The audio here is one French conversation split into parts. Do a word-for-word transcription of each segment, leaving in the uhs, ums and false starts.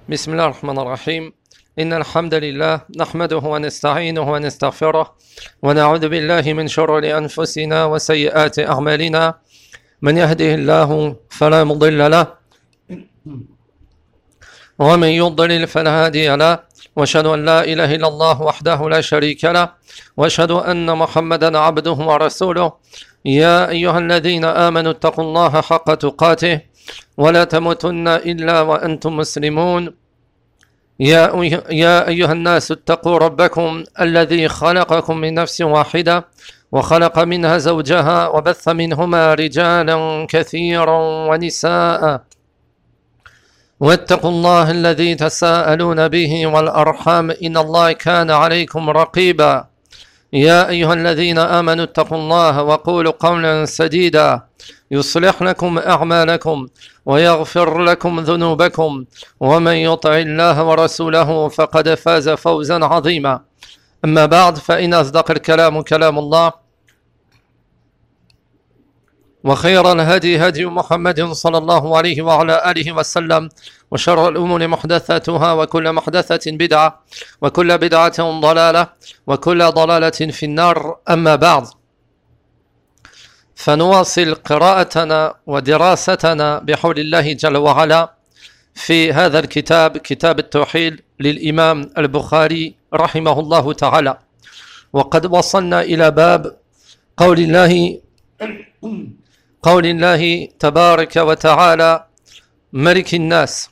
بسم الله الرحمن الرحيم إن الحمد لله نحمده ونستعينه ونستغفره ونعوذ بالله من شرور أنفسنا وسيئات أعمالنا من يهده الله فلا مضل له ومن يضلل فلا هادي له وأشهد أن لا إله إلا الله وحده لا شريك له وأشهد أن محمدا عبده ورسوله يا أيها الذين آمنوا اتقوا الله حق تقاته ولا تموتن إلا وأنتم مسلمون يا يا أيها الناس اتقوا ربكم الذي خلقكم من نفس واحدة وخلق منها زوجها وبث منهما رجالا كثيرا ونساء واتقوا الله الذي تساءلون به والأرحام إن الله كان عليكم رقيبا يا أيها الذين آمنوا اتقوا الله وقولوا قولا سديدا يصلح لكم أعمالكم ويغفر لكم ذنوبكم ومن يطع الله ورسوله فقد فاز فوزا عظيما أما بعد فإن أصدق الكلام كلام الله وخير الهدي هدي محمد صلى الله عليه وعلى آله وسلم وشر الأمور محدثاتها وكل محدثة بدعة وكل بدعة ضلالة وكل ضلالة في النار أما بعد فنواصل قراءتنا ودراستنا بحول الله جل وعلا في هذا الكتاب كتاب التوحيد للإمام البخاري رحمه الله تعالى وقد وصلنا إلى باب قول الله قول الله تبارك وتعالى ملك الناس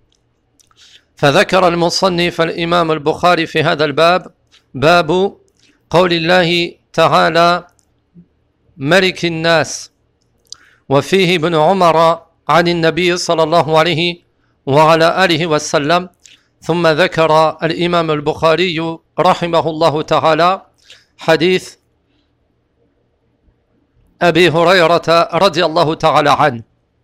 فذكر المصنف الإمام البخاري في هذا الباب باب قول الله تعالى ملك الناس وفيه ابن عمر عن النبي صلى الله عليه وعلى آله وسلم ثم ذكر الإمام البخاري رحمه الله تعالى حديث Abi Hurayrata radiallahu ta'ala an.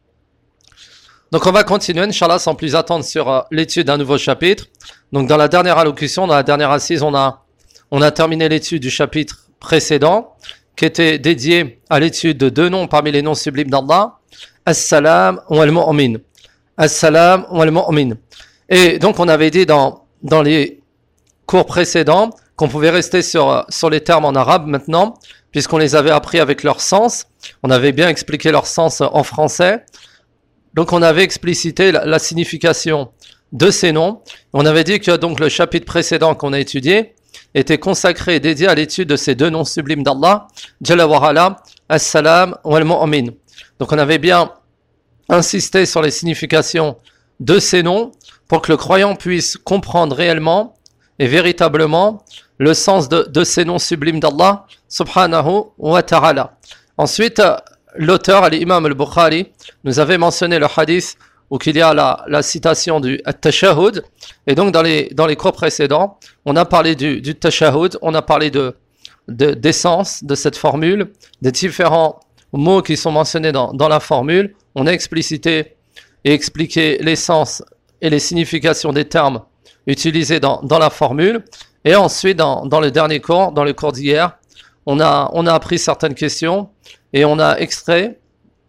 Donc on va continuer, Inch'Allah, sans plus attendre sur euh, l'étude d'un nouveau chapitre. Donc dans la dernière allocution, dans la dernière assise, on a, on a terminé l'étude du chapitre précédent, qui était dédié à l'étude de deux noms parmi les noms sublimes d'Allah, As-Salam ou Al-Mu'min. As-Salam ou Al-Mu'min. Et donc on avait dit dans, dans les cours précédents qu'on pouvait rester sur, sur les termes en arabe maintenant, puisqu'on les avait appris avec leur sens. On avait bien expliqué leur sens en français. Donc on avait explicité la, la signification de ces noms. On avait dit que donc le chapitre précédent qu'on a étudié était consacré et dédié à l'étude de ces deux noms sublimes d'Allah, Jalla wa Ala, As-Salam ou Al-Mu'min. Donc on avait bien insisté sur les significations de ces noms pour que le croyant puisse comprendre réellement et véritablement le sens de, de ces noms sublimes d'Allah subhanahu wa ta'ala. Ensuite, l'auteur, l'imam al-Bukhari, nous avait mentionné le hadith où il y a la, la citation du At-Tashahhud. Et donc, dans les, dans les cours précédents, on a parlé du, du Tashahhud, on a parlé de, de, d'essence de cette formule, des différents mots qui sont mentionnés dans, dans la formule. On a explicité et expliqué l'essence et les significations des termes utilisés dans, dans la formule. Et ensuite, dans, dans le dernier cours, dans le cours d'hier, on a, on a appris certaines questions et on a extrait,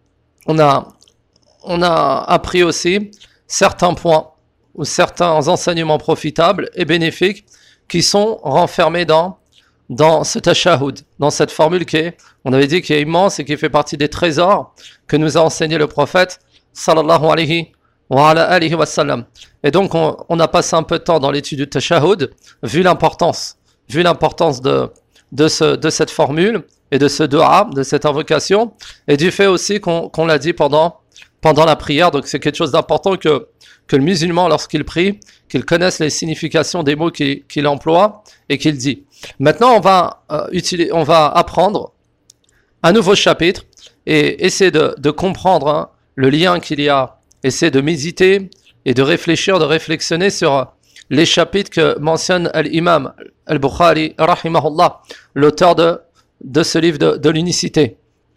on a, on a appris aussi certains points ou certains enseignements profitables et bénéfiques qui sont renfermés dans, dans ce tashahhud, dans cette formule qui est, on avait dit, qui est immense et qui fait partie des trésors que nous a enseigné le prophète sallallahu alayhi wa ala alihi wa sallam. Et donc, on, on a passé un peu de temps dans l'étude du tashahhud, vu l'importance, vu l'importance de, de, ce, de cette formule et de ce dua, de cette invocation, et du fait aussi qu'on, qu'on l'a dit pendant, pendant la prière. Donc, c'est quelque chose d'important que, que le musulman, lorsqu'il prie, qu'il connaisse les significations des mots qu'il, qu'il emploie et qu'il dit. Maintenant, on va, euh, utiliser, on va apprendre un nouveau chapitre et essayer de, de comprendre hein, le lien qu'il y a, essayer de méditer et de réfléchir, de réflexionner sur les chapitres que mentionne l'imam al-Bukhari, rahimahullah, l'auteur de, de ce livre de, de l'unicité.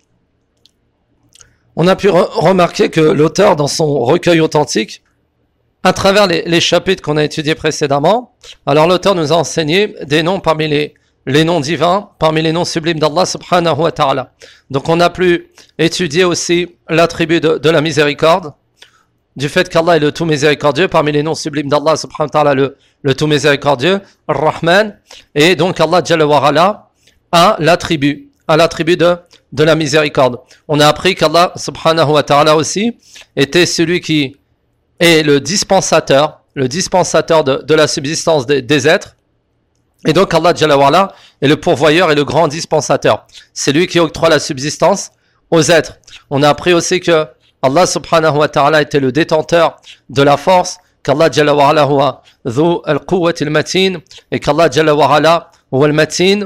On a pu re- remarquer que l'auteur, dans son recueil authentique, à travers les, les chapitres qu'on a étudiés précédemment, alors l'auteur nous a enseigné des noms parmi les, les noms divins, parmi les noms sublimes d'Allah subhanahu wa ta'ala. Donc on a pu étudier aussi l'attribut de, de la miséricorde, du fait qu'Allah est le tout miséricordieux, parmi les noms sublimes d'Allah subhanahu wa ta'ala, le, le tout miséricordieux, Ar-Rahman, et donc Allah Jalla wa Ala a l'attribut, a l'attribut de, de la miséricorde. On a appris qu'Allah subhanahu wa ta'ala aussi était celui qui est le dispensateur, le dispensateur de, de la subsistance des, des êtres. Et donc Allah Jalla wa Ala est le pourvoyeur et le grand dispensateur. C'est lui qui octroie la subsistance aux êtres. On a appris aussi que Allah subhanahu wa ta'ala était le détenteur de la force, qu'Allah Jalla wa Ala huwa dhu al-quwwati al-matin, et qu'Allah Jalla wa Ala huwa al-matin,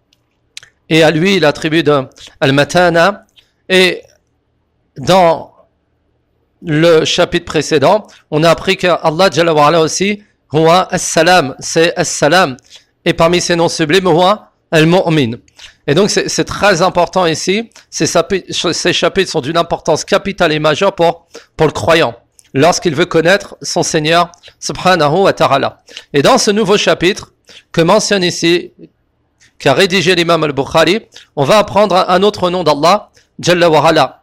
et à lui l'attribut de al-matana. Et dans le chapitre précédent, on a appris qu'Allah Jalla wa Ala aussi huwa as-salam, c'est as-salam, et parmi ses noms sublimes huwa al-mu'min. Et donc c'est, c'est très important ici, ces chapitres, ces chapitres sont d'une importance capitale et majeure pour, pour le croyant, lorsqu'il veut connaître son Seigneur subhanahu wa ta'ala. Et dans ce nouveau chapitre, que mentionne ici, qu'a rédigé l'imam al-Bukhari, on va apprendre un autre nom d'Allah, Jalla wa Ala.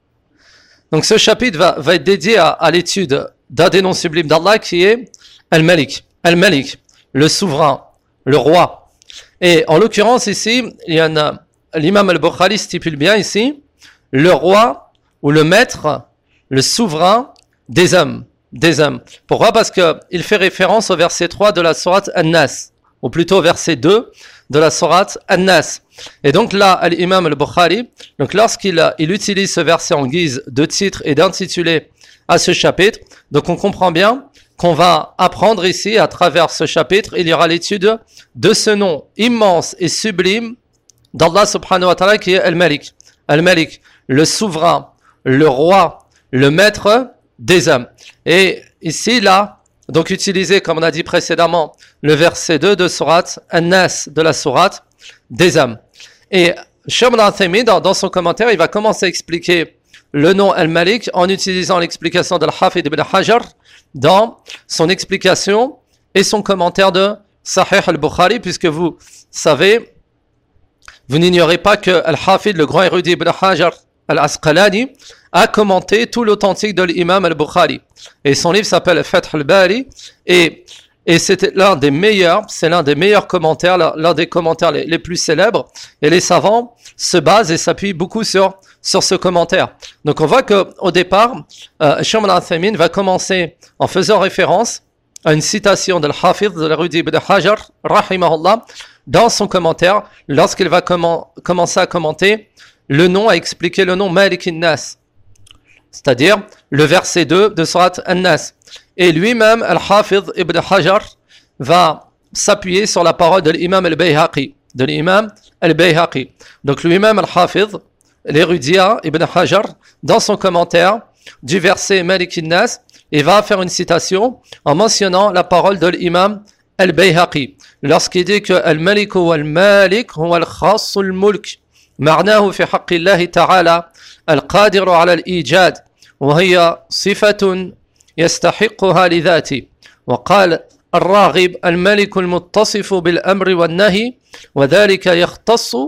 Donc ce chapitre va, va être dédié à, à l'étude d'un des noms sublimes d'Allah qui est Al-Malik, Al-Malik, le souverain, le roi. Et en l'occurrence ici, il y en a, l'imam al-Bukhari stipule bien ici, le roi ou le maître, le souverain des hommes, des hommes. Pourquoi? Parce que il fait référence au verset trois de la sourate An-Nas, ou plutôt au verset deux de la sourate An-Nas. Et donc là, l'imam al-Bukhari, donc lorsqu'il il utilise ce verset en guise de titre et d'intitulé à ce chapitre, donc on comprend bien qu'on va apprendre ici, à travers ce chapitre, il y aura l'étude de ce nom immense et sublime d'Allah subhanahu wa ta'ala qui est Al-Malik. Al-Malik, le souverain, le roi, le maître des hommes. Et ici, là, donc utilisé, comme on a dit précédemment, le verset deux de sourate An-Nas, de la sourate des hommes. Et Cheikh Ibn Uthaymin, dans, dans son commentaire, il va commencer à expliquer le nom Al-Malik en utilisant l'explication de Al-Hafid ibn Hajar dans son explication et son commentaire de Sahih al-Bukhari, puisque vous savez, vous n'ignorez pas que Al-Hafid, le grand érudit ibn Hajar al-Asqalani, a commenté tout l'authentique de l'imam al-Bukhari. Et son livre s'appelle Fath al-Bari, et, et c'est l'un des meilleurs, c'est l'un des meilleurs commentaires, l'un des commentaires les, les plus célèbres, et les savants se basent et s'appuient beaucoup sur sur ce commentaire. Donc on voit que au départ, euh, Cheikh Ibn Uthaymin va commencer en faisant référence à une citation de l'Hafidh, de l'érudit Ibn Hajar, rahimahullah, dans son commentaire, lorsqu'il va comment, commencer à commenter le nom, à expliquer le nom Malik an-Nas, c'est-à-dire le verset deux de Surat An-Nas. Et lui-même, Al-Hafidh Ibn Hajar, va s'appuyer sur la parole de l'imam al-Bayhaqi, de l'imam al-Bayhaqi. Donc lui-même, Al-Hafidh, l'érudit Ibn Hajar, dans son commentaire du verset Malik an-Nas, il va faire une citation en mentionnant la parole de l'imam al-Bayhaqi, lorsqu'il dit que al-Malik ou al-Malik huwa al-Khass al-Mulk, معناه في حق الله تعالى القادر على الإيجاد وهي صفة يستحقها لذاته. وقال الراغب الملك المتصف بالأمر والنهي وذلك يختص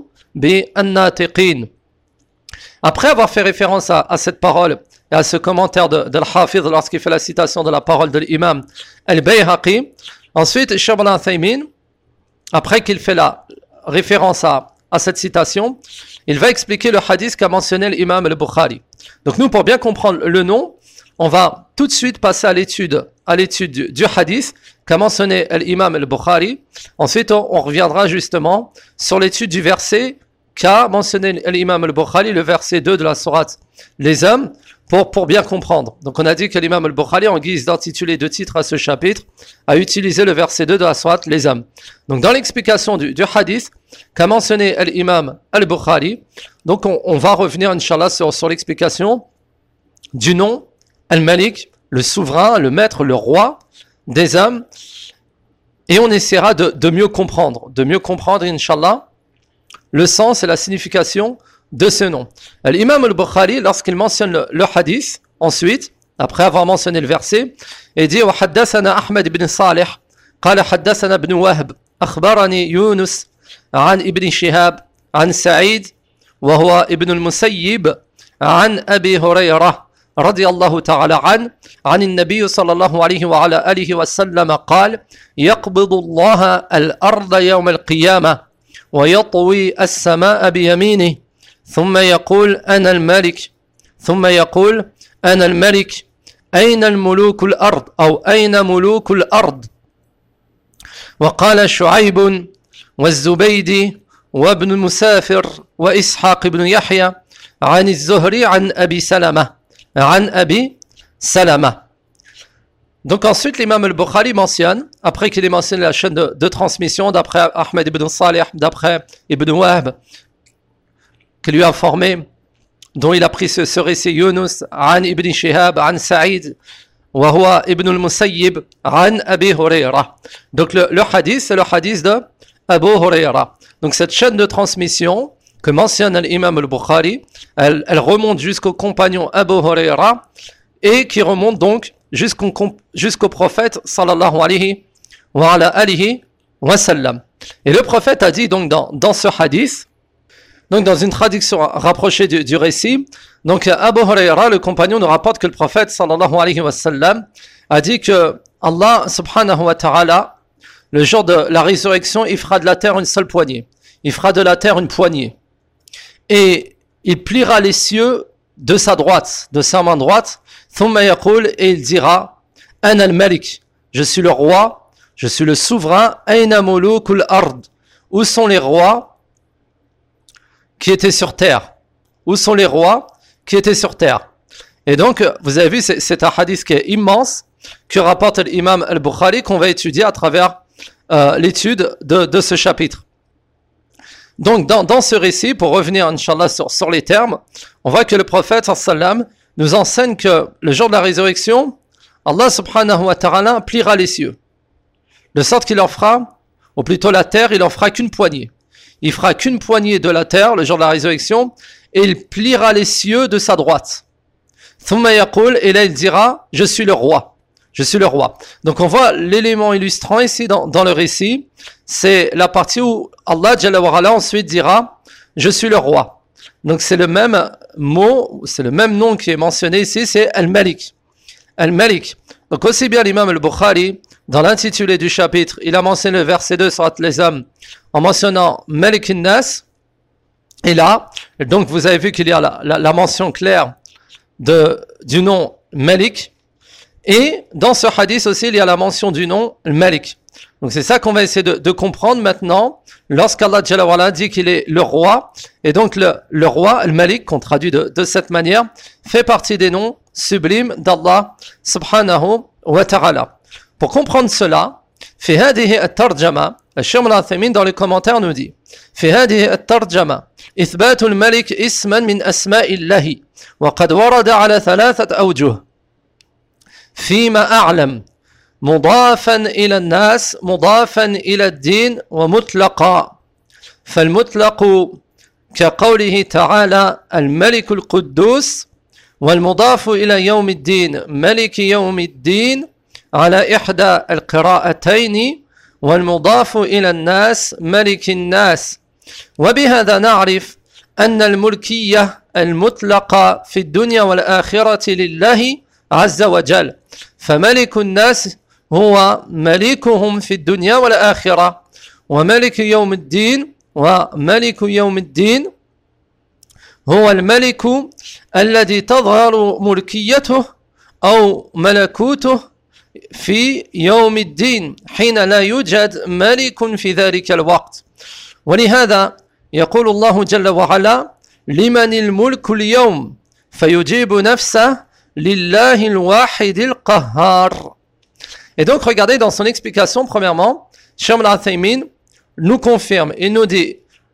بالناطقين. Après avoir fait référence à, à cette parole et à ce commentaire de, de l'Hafidh lorsqu'il fait la citation de la parole de l'imam al-Bayhaqi, ensuite Cheikh Ibn Uthaymin, après qu'il fait la référence à, à cette citation, il va expliquer le hadith qu'a mentionné l'imam al-Bukhari. Donc nous, pour bien comprendre le nom, on va tout de suite passer à l'étude, à l'étude du, du hadith qu'a mentionné l'imam al-Bukhari. Ensuite, on, on reviendra justement sur l'étude du verset qu'a mentionné l'imam al-Bukhari, le verset deux de la sourate Les Hommes, pour, pour bien comprendre. Donc on a dit que l'imam al-Bukhari, en guise d'intitulé de titre à ce chapitre, a utilisé le verset deux de la sourate Les Hommes. Donc dans l'explication du, du hadith qu'a mentionné l'imam al-Bukhari, donc on, on va revenir, Inch'Allah, sur, sur l'explication du nom Al-Malik, le souverain, le maître, le roi des hommes, et on essaiera de, de mieux comprendre, de mieux comprendre, Inch'Allah, le sens et la signification de ce nom. L'imam al-Bukhari, lorsqu'il mentionne le, le hadith, ensuite, après avoir mentionné le verset, il dit « وحدثنا أحمد بن صالح قال حدثنا ابن وهب أخبرني يونس عن ابن شهاب عن سعيد وهو ابن المسيب عن أبي هريرة رضي الله تعالى عنه عن النبي صلى الله عليه وعلى آله وسلم قال يقبض الله الأرض يوم القيامة ويطوي السماء بيمينه ثم يقول أنا الملك ثم يقول أنا الملك أين الملوك الأرض أو أين ملوك الأرض وقال شعيب والزبيدي وابن المسافر وإسحاق بن يحيى عن الزهري عن أبي سلمة عن أبي سلمة. Donc ensuite l'imam al-Bukhari mentionne, après qu'il ait mentionné la chaîne de, de transmission d'après Ahmed ibn Salih, d'après Ibn Wahb, qui lui a formé, dont il a pris ce, ce récit Yunus, An ibn Shihab, An Sa'id, wa huwa ibn al-Musayyib, An Abi Hurayra. Donc le, le hadith, c'est le hadith de Abu Hurayra. Donc cette chaîne de transmission que mentionne l'imam al-Bukhari, elle, elle remonte jusqu'au compagnon Abu Hurayra et qui remonte donc jusqu'au, jusqu'au prophète sallallahu alayhi wa ala alihi wa sallam. Et le prophète a dit donc dans, dans ce hadith, donc dans une traduction rapprochée du, du récit, donc Abu Hurayra, le compagnon, nous rapporte que le prophète sallallahu alayhi wa sallam a dit que Allah subhanahu wa ta'ala, le jour de la résurrection, il fera de la terre une seule poignée. Il fera de la terre une poignée. Et il pliera les cieux de sa droite, de sa main droite. Thumma yaqul, et il dira, Ana al-Malik, je suis le roi, je suis le souverain. Aina mulukul ard, où sont les rois qui étaient sur terre? Où sont les rois qui étaient sur terre? Et donc, vous avez vu, c'est, c'est un hadith qui est immense, que rapporte l'imam al-Bukhari, qu'on va étudier à travers euh, l'étude de, de ce chapitre. Donc, dans, dans ce récit, pour revenir, Inch'Allah, sur, sur les termes, on voit que le prophète, sallam, nous enseigne que le jour de la résurrection, Allah subhanahu wa ta'ala pliera les cieux. De sorte qu'il en fera, ou plutôt la terre, il en fera qu'une poignée. Il fera qu'une poignée de la terre, le jour de la résurrection, et il pliera les cieux de sa droite. Thumma yaqul, et là il dira, je suis le roi. Je suis le roi. Donc on voit l'élément illustrant ici dans, dans le récit, c'est la partie où Allah Jalla wa Ala ensuite dira, je suis le roi. Donc c'est le même mot, c'est le même nom qui est mentionné ici, c'est Al-Malik. Al-Malik. Donc aussi bien l'imam al-Bukhari, dans l'intitulé du chapitre, il a mentionné le verset deux sur les hommes, en mentionnant Malik al-Nas, et là, donc vous avez vu qu'il y a la, la, la mention claire de, du nom Malik, et dans ce hadith aussi, il y a la mention du nom Malik. Donc c'est ça qu'on va essayer de, de comprendre maintenant, lorsqu'Allah Jalla wa Ala dit qu'il est le roi, et donc le, le roi, le Malik, qu'on traduit de, de cette manière, fait partie des noms sublimes d'Allah subhanahu wa ta'ala. Pour comprendre cela, في هذه الترجمة, الشيخ العثيمين dans les commentaires nous dit, في هذه الترجمة إثبات الملك اسما من أسماء الله وقد ورد على ثلاثة أوجه فيما أعلم مضافا إلى الناس مضافا إلى الدين ومطلقا فالمطلق كقوله تعالى الملك القدوس والمضاف إلى يوم الدين ملك يوم الدين على إحدى القراءتين والمضاف إلى الناس ملك الناس وبهذا نعرف أن الملكية المطلقة في الدنيا والآخرة لله عز وجل فملك الناس هو ملكهم في الدنيا والآخرة وملك يوم الدين وملك يوم الدين هو الملك الذي تظهر ملكيته أو ملكوته في يوم الدين حين لا يوجد ملك في ذلك الوقت ولهذا يقول الله جل وعلا لمن الملك اليوم فيجيب نفسه لله الواحد القهار. Et donc regardez dans son explication, premièrement, Cheikh al-Uthaymin nous confirme et nous dit,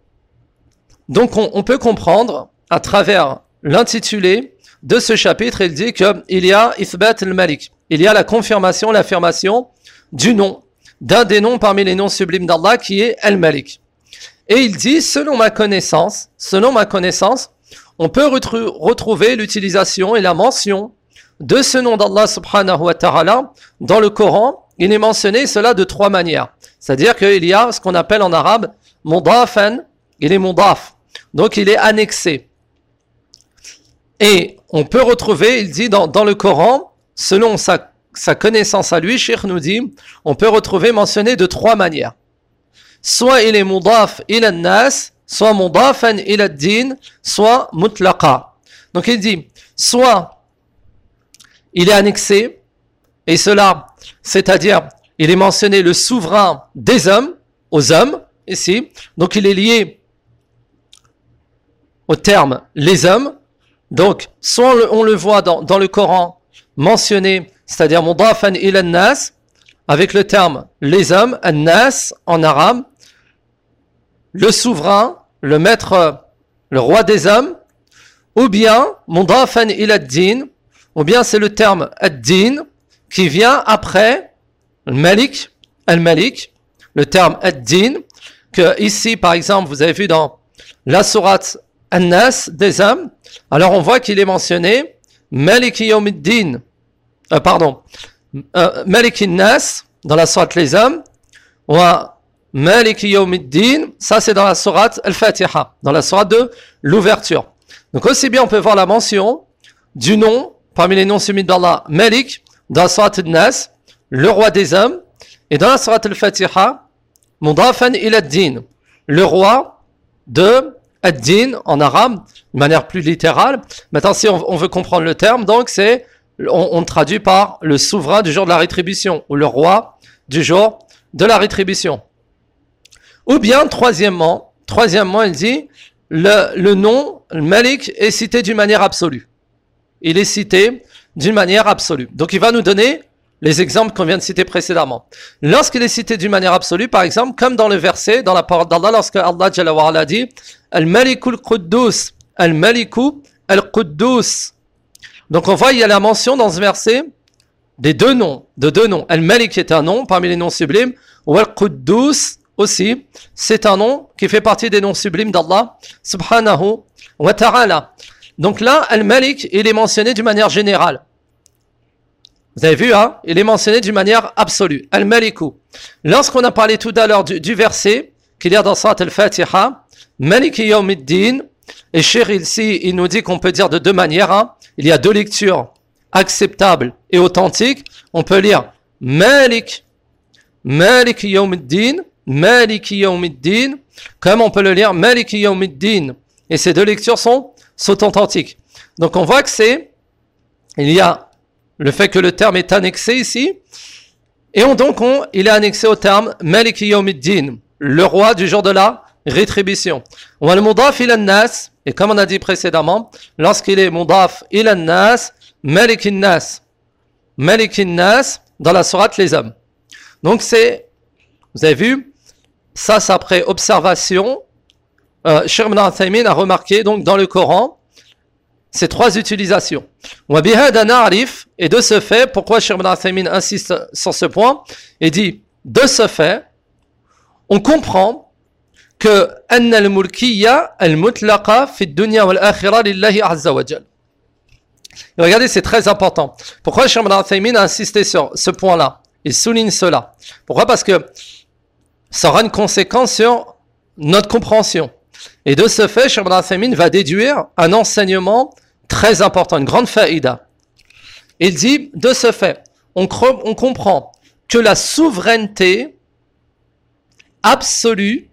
donc on, on peut comprendre à travers l'intitulé de ce chapitre, il dit qu'il y a Ithbat al-Malik, il y a la confirmation, l'affirmation du nom, d'un des noms parmi les noms sublimes d'Allah qui est Al-Malik. Et il dit, selon ma connaissance, selon ma connaissance, on peut retru- retrouver l'utilisation et la mention de ce nom d'Allah subhanahu wa ta'ala dans le Coran. Il est mentionné cela de trois manières. C'est-à-dire qu'il y a ce qu'on appelle en arabe mudafan, il est mudaf, donc il est annexé. Et on peut retrouver, il dit dans, dans le Coran, selon sa, sa connaissance à lui, Cheikh nous dit, on peut retrouver mentionné de trois manières. Soit il est mudaf ila nas, soit mudafan ila din, soit mutlaqa. Donc il dit, soit il est annexé, et cela, c'est-à-dire, il est mentionné le souverain des hommes, aux hommes, ici, donc il est lié au terme les hommes, donc soit on le, on le voit dans, dans le Coran mentionné, c'est-à-dire mudafan ila nas, avec le terme les hommes, an-nas en arabe, le souverain, le maître, le roi des hommes, ou bien mudafan ila ad-din, ou bien c'est le terme ad-din qui vient après le malik, al-malik, le terme ad-din, que ici par exemple vous avez vu dans la sourate an-nas des hommes, alors on voit qu'il est mentionné maliki yawmiddin, euh, pardon, euh, maliki nas dans la sourate les hommes, ou maliki yawmiddin, ça c'est dans la sourate al-Fatiha, dans la sourate de l'ouverture. Donc aussi bien on peut voir la mention du nom parmi les noms sublimes d'Allah, Malik, dans la sourate An-Nas, le roi des hommes, et dans la sourate al-Fatiha, mudafan ila ad-din, le roi de ad-din en arabe, de manière plus littérale. Maintenant, si on, on veut comprendre le terme, donc c'est, on, on traduit par le souverain du jour de la rétribution, ou le roi du jour de la rétribution. Ou bien, troisièmement, troisièmement, il dit, le, le nom, le Malik, est cité d'une manière absolue. Il est cité d'une manière absolue. Donc, il va nous donner les exemples qu'on vient de citer précédemment. Lorsqu'il est cité d'une manière absolue, par exemple, comme dans le verset, dans la parole d'Allah, lorsque Allah Jalla wa Ala dit Al-Maliku al-Quddus, Al-Maliku al-Quddus. Donc on voit, il y a la mention dans ce verset des deux noms, de deux noms. Al-Malik est un nom parmi les noms sublimes, ou Al-Quddus aussi, c'est un nom qui fait partie des noms sublimes d'Allah subhanahu wa ta'ala. Donc là, Al-Malik, il est mentionné d'une manière générale. Vous avez vu, hein? Il est mentionné d'une manière absolue. Al-Maliku. Lorsqu'on a parlé tout à l'heure du, du verset qu'il y a dans Surat Al-Fatiha, Maliki Yawmiddin, et Cheikh ici, il nous dit qu'on peut dire de deux manières. Hein? Il y a deux lectures acceptables et authentiques. On peut lire Malik, Maliki Yawmiddin, Maliki Yawmiddin, comme on peut le lire Maliki Yawmiddin. Et ces deux lectures sont, sont authentiques. Donc on voit que c'est, il y a le fait que le terme est annexé ici, et on, donc on, il est annexé au terme Maliki Yawmiddin, le roi du jour de la rétribution. Ou al-mudaf ila nas, et comme on a dit précédemment, lorsqu'il est mudaf ila nas, Maliki nas, Maliki nas, dans la sourate les hommes. Donc c'est, vous avez vu, ça c'est après observation, euh, Cheikh Ibn Uthaymin a remarqué donc dans le Coran, ces trois utilisations. Et de ce fait, pourquoi Cheikh Ibn Uthaymin insiste sur ce point, et dit, de ce fait, on comprend que anna al-mulkiyya al-mutlaqa fi ad-dunya wal-akhirah lillahi azza wa jal. Et regardez, c'est très important. Pourquoi Cheikh Ibn Uthaymin a insisté sur ce point-là? Il souligne cela. Pourquoi? Parce que ça aura une conséquence sur notre compréhension. Et de ce fait, Cheikh Ibn Uthaymin va déduire un enseignement très important, une grande faïda. Il dit, de ce fait, on, cre- on comprend que la souveraineté absolue,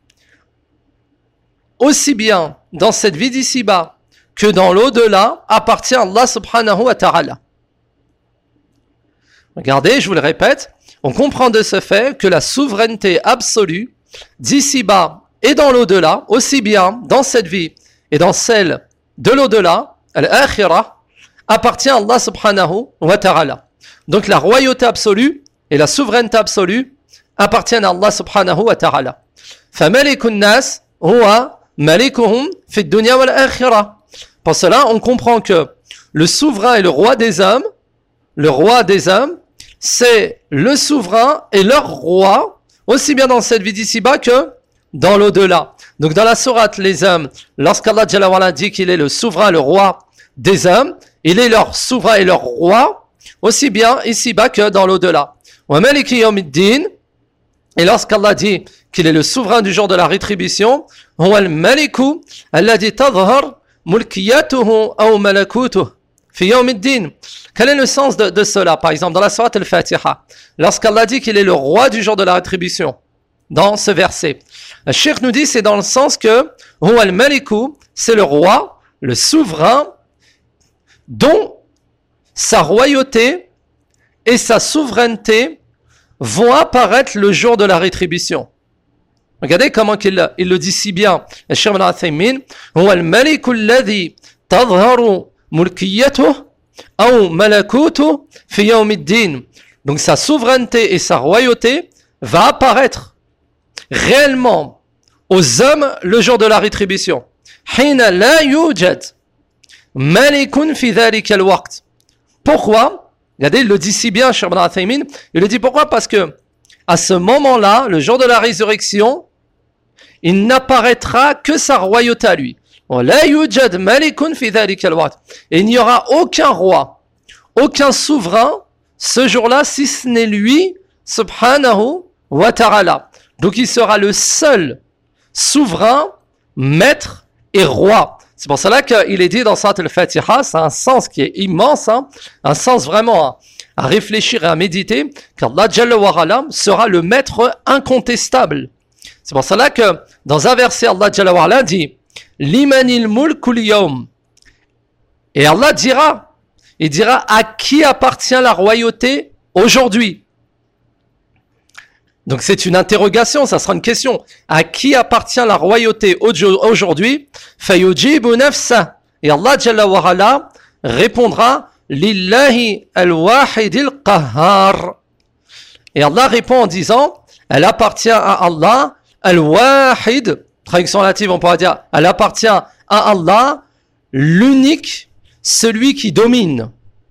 aussi bien dans cette vie d'ici-bas que dans l'au-delà, appartient à Allah subhanahu wa ta'ala. Regardez, je vous le répète, on comprend de ce fait que la souveraineté absolue d'ici-bas et dans l'au-delà, aussi bien dans cette vie et dans celle de l'au-delà, al-akhirah, appartient à Allah subhanahu wa ta'ala. Donc la royauté absolue et la souveraineté absolue appartiennent à Allah subhanahu wa ta'ala. فَمَلِكُ النَّاسِ هُوَ مَلِكُهُمْ فِي الدُّنْيَا وَالْآخِرَةِ. Pour cela, on comprend que le souverain et le roi des hommes, le roi des hommes, c'est le souverain et leur roi, aussi bien dans cette vie d'ici-bas que dans l'au-delà. Donc dans la sourate les hommes, lorsqu'Allah Jalla wa Ala dit qu'il est le souverain, le roi des hommes, il est leur souverain et leur roi, aussi bien ici-bas que dans l'au-delà. Wa maliki yawmiddin, et lorsqu'Allah dit qu'il est le souverain du jour de la rétribution, huwa al-maliku alladhi tadhhar ملكيته أو ملكوته في يوم الدين. Quel est le sens de, de cela? Par exemple, dans la sourate Al-Fatiha, lorsqu'Allah dit qu'il est le roi du jour de la rétribution, dans ce verset, le Cheikh nous dit c'est dans le sens que Huwa al-Maliku, c'est le roi, le souverain, dont sa royauté et sa souveraineté vont apparaître le jour de la rétribution. Regardez comment il, il le dit si bien. Le Cheikh Ibn Uthaymin, Huwa al-Maliku alladhi tadharu mulkiyatuhu aw malakutuhu fi yawm ad-din. Donc sa souveraineté et sa royauté va apparaître réellement aux hommes le jour de la rétribution. Hina la yujad malikun fi dhalika al-waqt. Pourquoi? Regardez, il le dit si bien, Cheikh Ibn Uthaymin. Il le dit pourquoi? Parce que à ce moment-là, le jour de la résurrection, il n'apparaîtra que sa royauté à lui. Et il n'y aura aucun roi, aucun souverain ce jour-là, si ce n'est lui, subhanahu wa ta'ala. Donc il sera le seul souverain, maître et roi. C'est pour cela qu'il est dit dans Surat Al-Fatiha, c'est un sens qui est immense, hein, un sens vraiment à, à réfléchir et à méditer, qu'Allah Jalla wa Ala sera le maître incontestable. C'est pour cela que dans un verset, Allah Jalla wa Ala dit Limanil mulkul yawm. Et Allah dira, il dira à qui appartient la royauté aujourd'hui. Donc c'est une interrogation, ça sera une question. À qui appartient la royauté aujourd'hui? Fayujibu nafsa. Et Allah Jalla wa Ala répondra Lillahi al-wahidil qahhar. Et Allah répond en disant, elle appartient à Allah, al-wahid. Traduction relative, on pourra dire, elle appartient à Allah, l'unique, celui qui domine.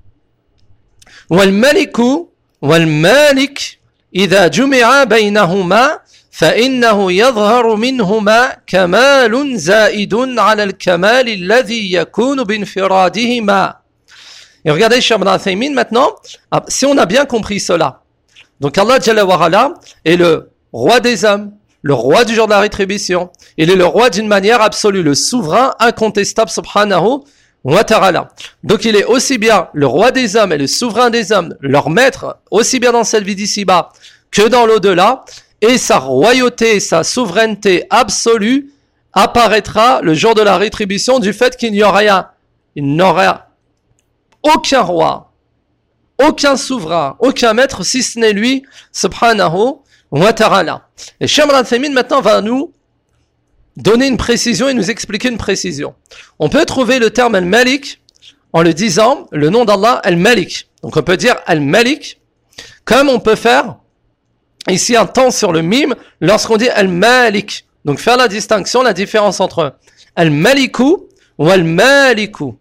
Wal maliku, wal malik. إذا جمع بينهما فإنه يظهر منهما كمال زائد على الكمال الذي يكون بانفرادهما. Et regardez Cheikh Ibn Uthaymin maintenant, si on a bien compris cela. Donc Allah Jalla wa Ala est le roi des hommes, le roi du jour de la rétribution. Il est le roi d'une manière absolue, le souverain incontestable subhanahu wa ta'ala. Donc il est aussi bien le roi des hommes et le souverain des hommes, leur maître, aussi bien dans cette vie d'ici-bas que dans l'au-delà, et sa royauté, sa souveraineté absolue apparaîtra le jour de la rétribution du fait qu'il n'y aura rien. Il n'aura aucun roi, aucun souverain, aucun maître, si ce n'est lui, subhanahu wa ta'ala. Et Cheikh Ibn Uthaymin maintenant va nous donner une précision et nous expliquer une précision. On peut trouver le terme Al-Malik en le disant, le nom d'Allah, Al-Malik. Donc on peut dire Al-Malik, comme on peut faire ici un temps sur le mime lorsqu'on dit Al-Malik. Donc faire la distinction, la différence entre Al-Maliku ou Al-Maliku.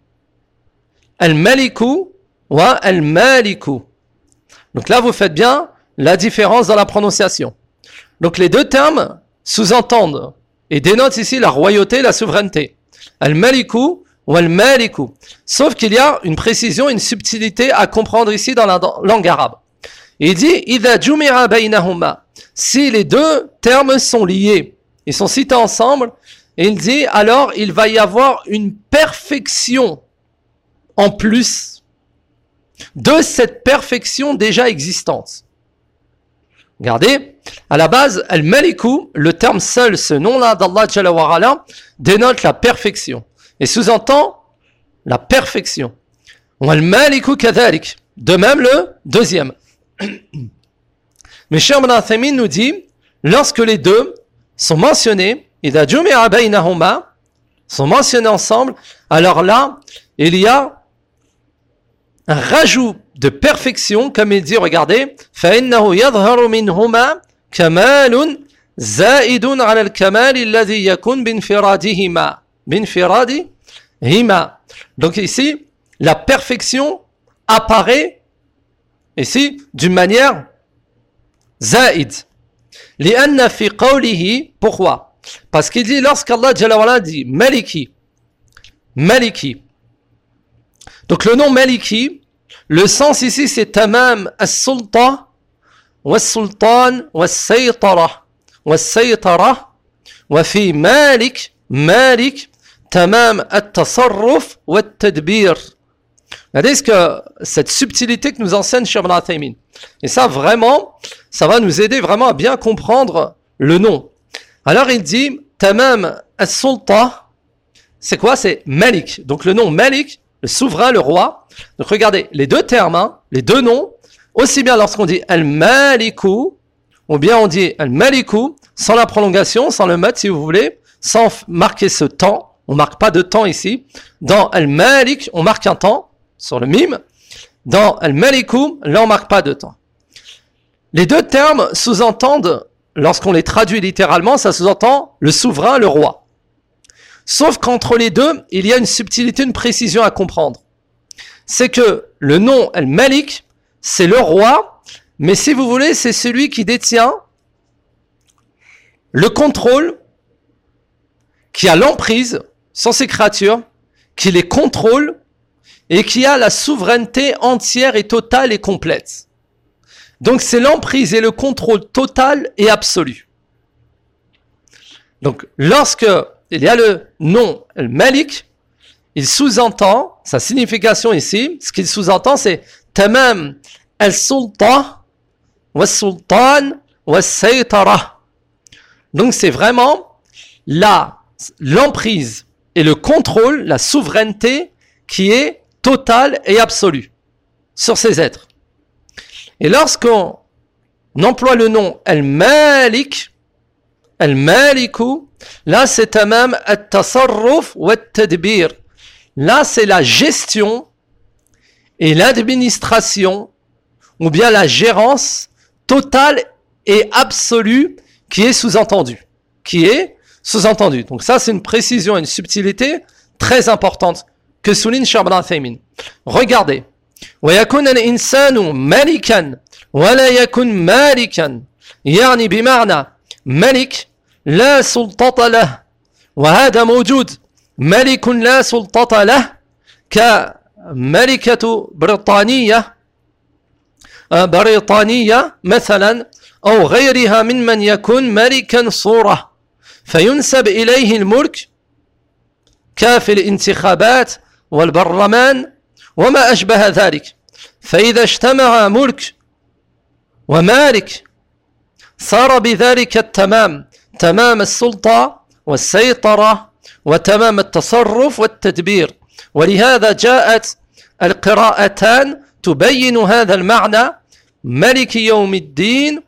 Al-Maliku ou Al-Maliku. Donc là vous faites bien la différence dans la prononciation. Donc les deux termes sous-entendent et dénote ici la royauté et la souveraineté. Al-Maliku ou Al-Maliku. Sauf qu'il y a une précision, une subtilité à comprendre ici dans la langue arabe. Il dit, Idha jumira baynahuma. Si les deux termes sont liés, ils sont cités ensemble, et il dit, alors il va y avoir une perfection en plus de cette perfection déjà existante. Regardez, à la base, Al-Maliku, le terme seul, ce nom-là d'Allah Jalla wa Ala, dénote la perfection. Et sous-entend la perfection. Al-Maliku kadhalik. De même le deuxième. Mais Cheikh Ibn Uthaymin nous dit, lorsque les deux sont mentionnés, idha jumi'a baynahuma, sont mentionnés ensemble, alors là, il y a un rajout de perfection, comme il dit, regardez, فَإِنَّهُ يَظْهَرُ مِنْهُمَا كَمَالٌ زَائِدٌ عَلَى الْكَمَالِ الَّذِي يَكُنْ بِانْفِرَادِهِمَا بِانْفِرَادِهِمَا. Donc ici, la perfection apparaît ici d'une manière zaïd. لِأَنَّ فِي قَوْلِهِ. Pourquoi? Parce qu'il dit, lorsqu'Allah Jalla wa Ala dit Maliki, Maliki. Donc le nom Maliki, le sens ici c'est tamam as-sulta wa as-sultan wa as-saytara wa as-saytara wa fi Malik, Malik tamam at-tasarruf wa at-tadbir. Regardez ce que, cette subtilité que nous enseigne Cheikh Ibn Uthaymin. Et ça, vraiment, ça va nous aider vraiment à bien comprendre le nom. Alors, il dit, tamam as-sulta, c'est quoi? C'est Malik. Donc, le nom Malik, le souverain, le roi. Donc, regardez, les deux termes, hein, les deux noms, aussi bien lorsqu'on dit Al-Maliku, ou bien on dit Al-Maliku, sans la prolongation, sans le mat si vous voulez, sans marquer ce temps. On ne marque pas de temps ici. Dans Al-Malik, on marque un temps, sur le mime. Dans Al-Maliku, là on ne marque pas de temps. Les deux termes sous-entendent, lorsqu'on les traduit littéralement, ça sous-entend le souverain, le roi. Sauf qu'entre les deux, il y a une subtilité, une précision à comprendre. C'est que le nom Al-Malik, c'est le roi, mais si vous voulez, c'est celui qui détient le contrôle, qui a l'emprise sur ces créatures, qui les contrôle et qui a la souveraineté entière et totale et complète. Donc c'est l'emprise et le contrôle total et absolu. Donc lorsque il y a le nom Al-Malik, il sous-entend, sa signification ici, ce qu'il sous-entend c'est tamam al-sulta wa sultan wa saytara. Donc c'est vraiment la, l'emprise et le contrôle, la souveraineté qui est totale et absolue sur ces êtres. Et lorsqu'on emploie le nom Al-Malik, Al-Maliku, là c'est tamam at-tasarruf wa at-tadbir. Là c'est la gestion et l'administration ou bien la gérance totale et absolue qui est sous-entendue. Qui est sous-entendue. Donc ça c'est une précision et une subtilité très importante que souligne Cheikh Ibn Uthaymin. Regardez. ويكون الإنسان ملكا ولا يكن مالكا يعني بمعنى ملك لا سلطة له وهذا موجود ملك لا سلطة له كملكة بريطانية بريطانية مثلا أو غيرها ممن يكون ملكا صورة فينسب إليه الملك كفي الانتخابات والبرلمان وما أشبه ذلك فإذا اجتمع ملك ومالك صار بذلك التمام تمام السلطة والسيطرة وتمام التصرف والتدبير ولهذا جاءت القراءتان تبين هذا المعنى مالك يوم الدين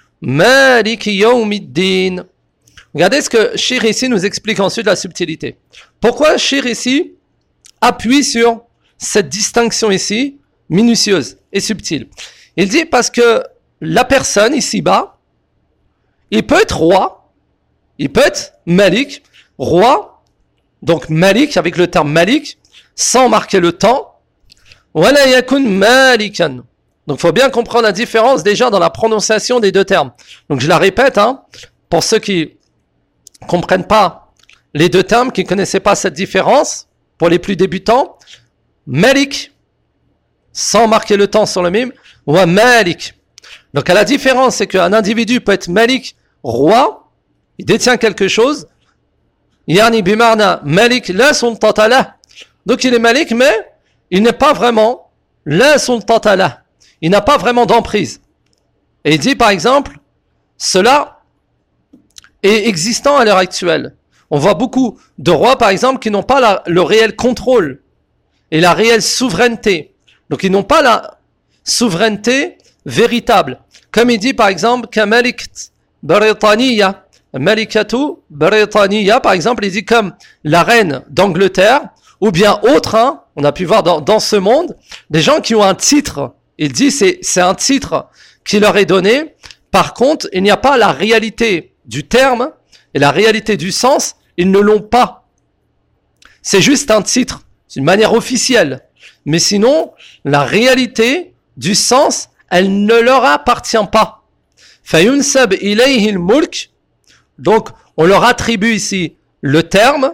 مالك يوم الدين. Regardez ce que Cheikh ici nous explique ensuite la subtilité. Pourquoi Cheikh ici appuie sur cette distinction ici, minutieuse et subtile? Il dit parce que la personne ici-bas, il peut être roi, il peut être Malik, roi, donc Malik avec le terme Malik, sans marquer le temps, wala yakun malikan. Donc il faut bien comprendre la différence déjà dans la prononciation des deux termes. Donc je la répète, hein, pour ceux qui comprennent pas les deux termes, qui ne connaissaient pas cette différence, pour les plus débutants, Malik, sans marquer le temps sur le mime, ou un Malik. Donc à la différence, c'est qu'un individu peut être Malik, roi, il détient quelque chose, yani bimarna Malik la sultata lah. Donc il est Malik, mais il n'est pas vraiment la sultata lah. Il n'a pas vraiment d'emprise. Et il dit par exemple, cela est existant à l'heure actuelle. On voit beaucoup de rois par exemple qui n'ont pas la, le réel contrôle et la réelle souveraineté. Donc ils n'ont pas la souveraineté véritable. Comme il dit par exemple Kamalikt Baritaniya, Malikatu Baritaniya, par exemple, il dit comme la reine d'Angleterre, ou bien autre, hein, on a pu voir dans, dans ce monde, des gens qui ont un titre. Il dit c'est c'est un titre qui leur est donné. Par contre, il n'y a pas la réalité du terme et la réalité du sens, ils ne l'ont pas. C'est juste un titre, c'est une manière officielle. Mais sinon, la réalité du sens, elle ne leur appartient pas. Fayunsab ilayhi al-mulk. Donc, on leur attribue ici le terme,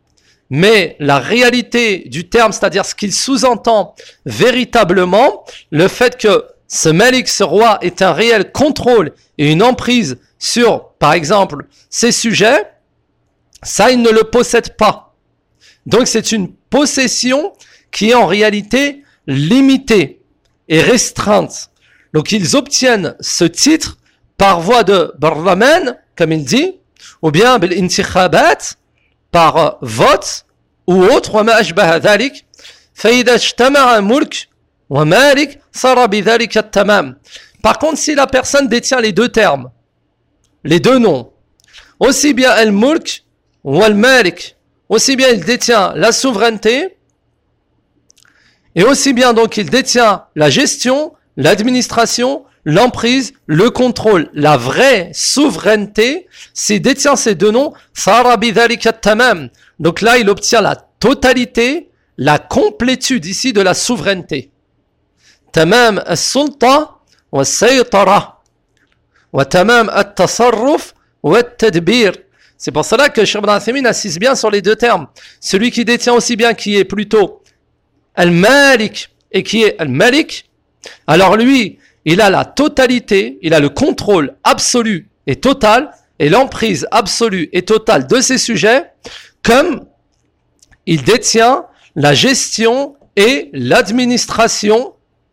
mais la réalité du terme, c'est-à-dire ce qu'il sous-entend véritablement, le fait que ce Malik, ce roi, ait un réel contrôle et une emprise sur, par exemple, ces sujets, ça, il ne le possède pas. Donc c'est une possession qui est en réalité limitée et restreinte. Donc ils obtiennent ce titre par voie de barlaman, comme il dit, ou bien bil-intikhabat, par vote ou autre, wa ma ashbaha dhalik, fa idha ijtama'a mulk wa malik sara bi dhalika at-tamam. Par contre, si la personne détient les deux termes, les deux noms, aussi bien al-mulk ou al-malik, aussi bien il détient la souveraineté, et aussi bien donc il détient la gestion, l'administration, l'emprise, le contrôle, la vraie souveraineté, s'il détient ces deux noms, sara bi dhalika at-tamam. Donc là, il obtient la totalité, la complétude ici de la souveraineté. Tamam as-sulta wa as-saytara wa tamam at-tasarruf wa at-tadbir. C'est pour cela que Cheikh Ibn Uthaymin insiste bien sur les deux termes. Celui qui détient aussi bien qui est plutôt al-malik et qui est al-malik, alors lui, il a la totalité, il a le contrôle absolu et total et l'emprise absolue et totale de ses sujets, comme il détient la gestion et l'administration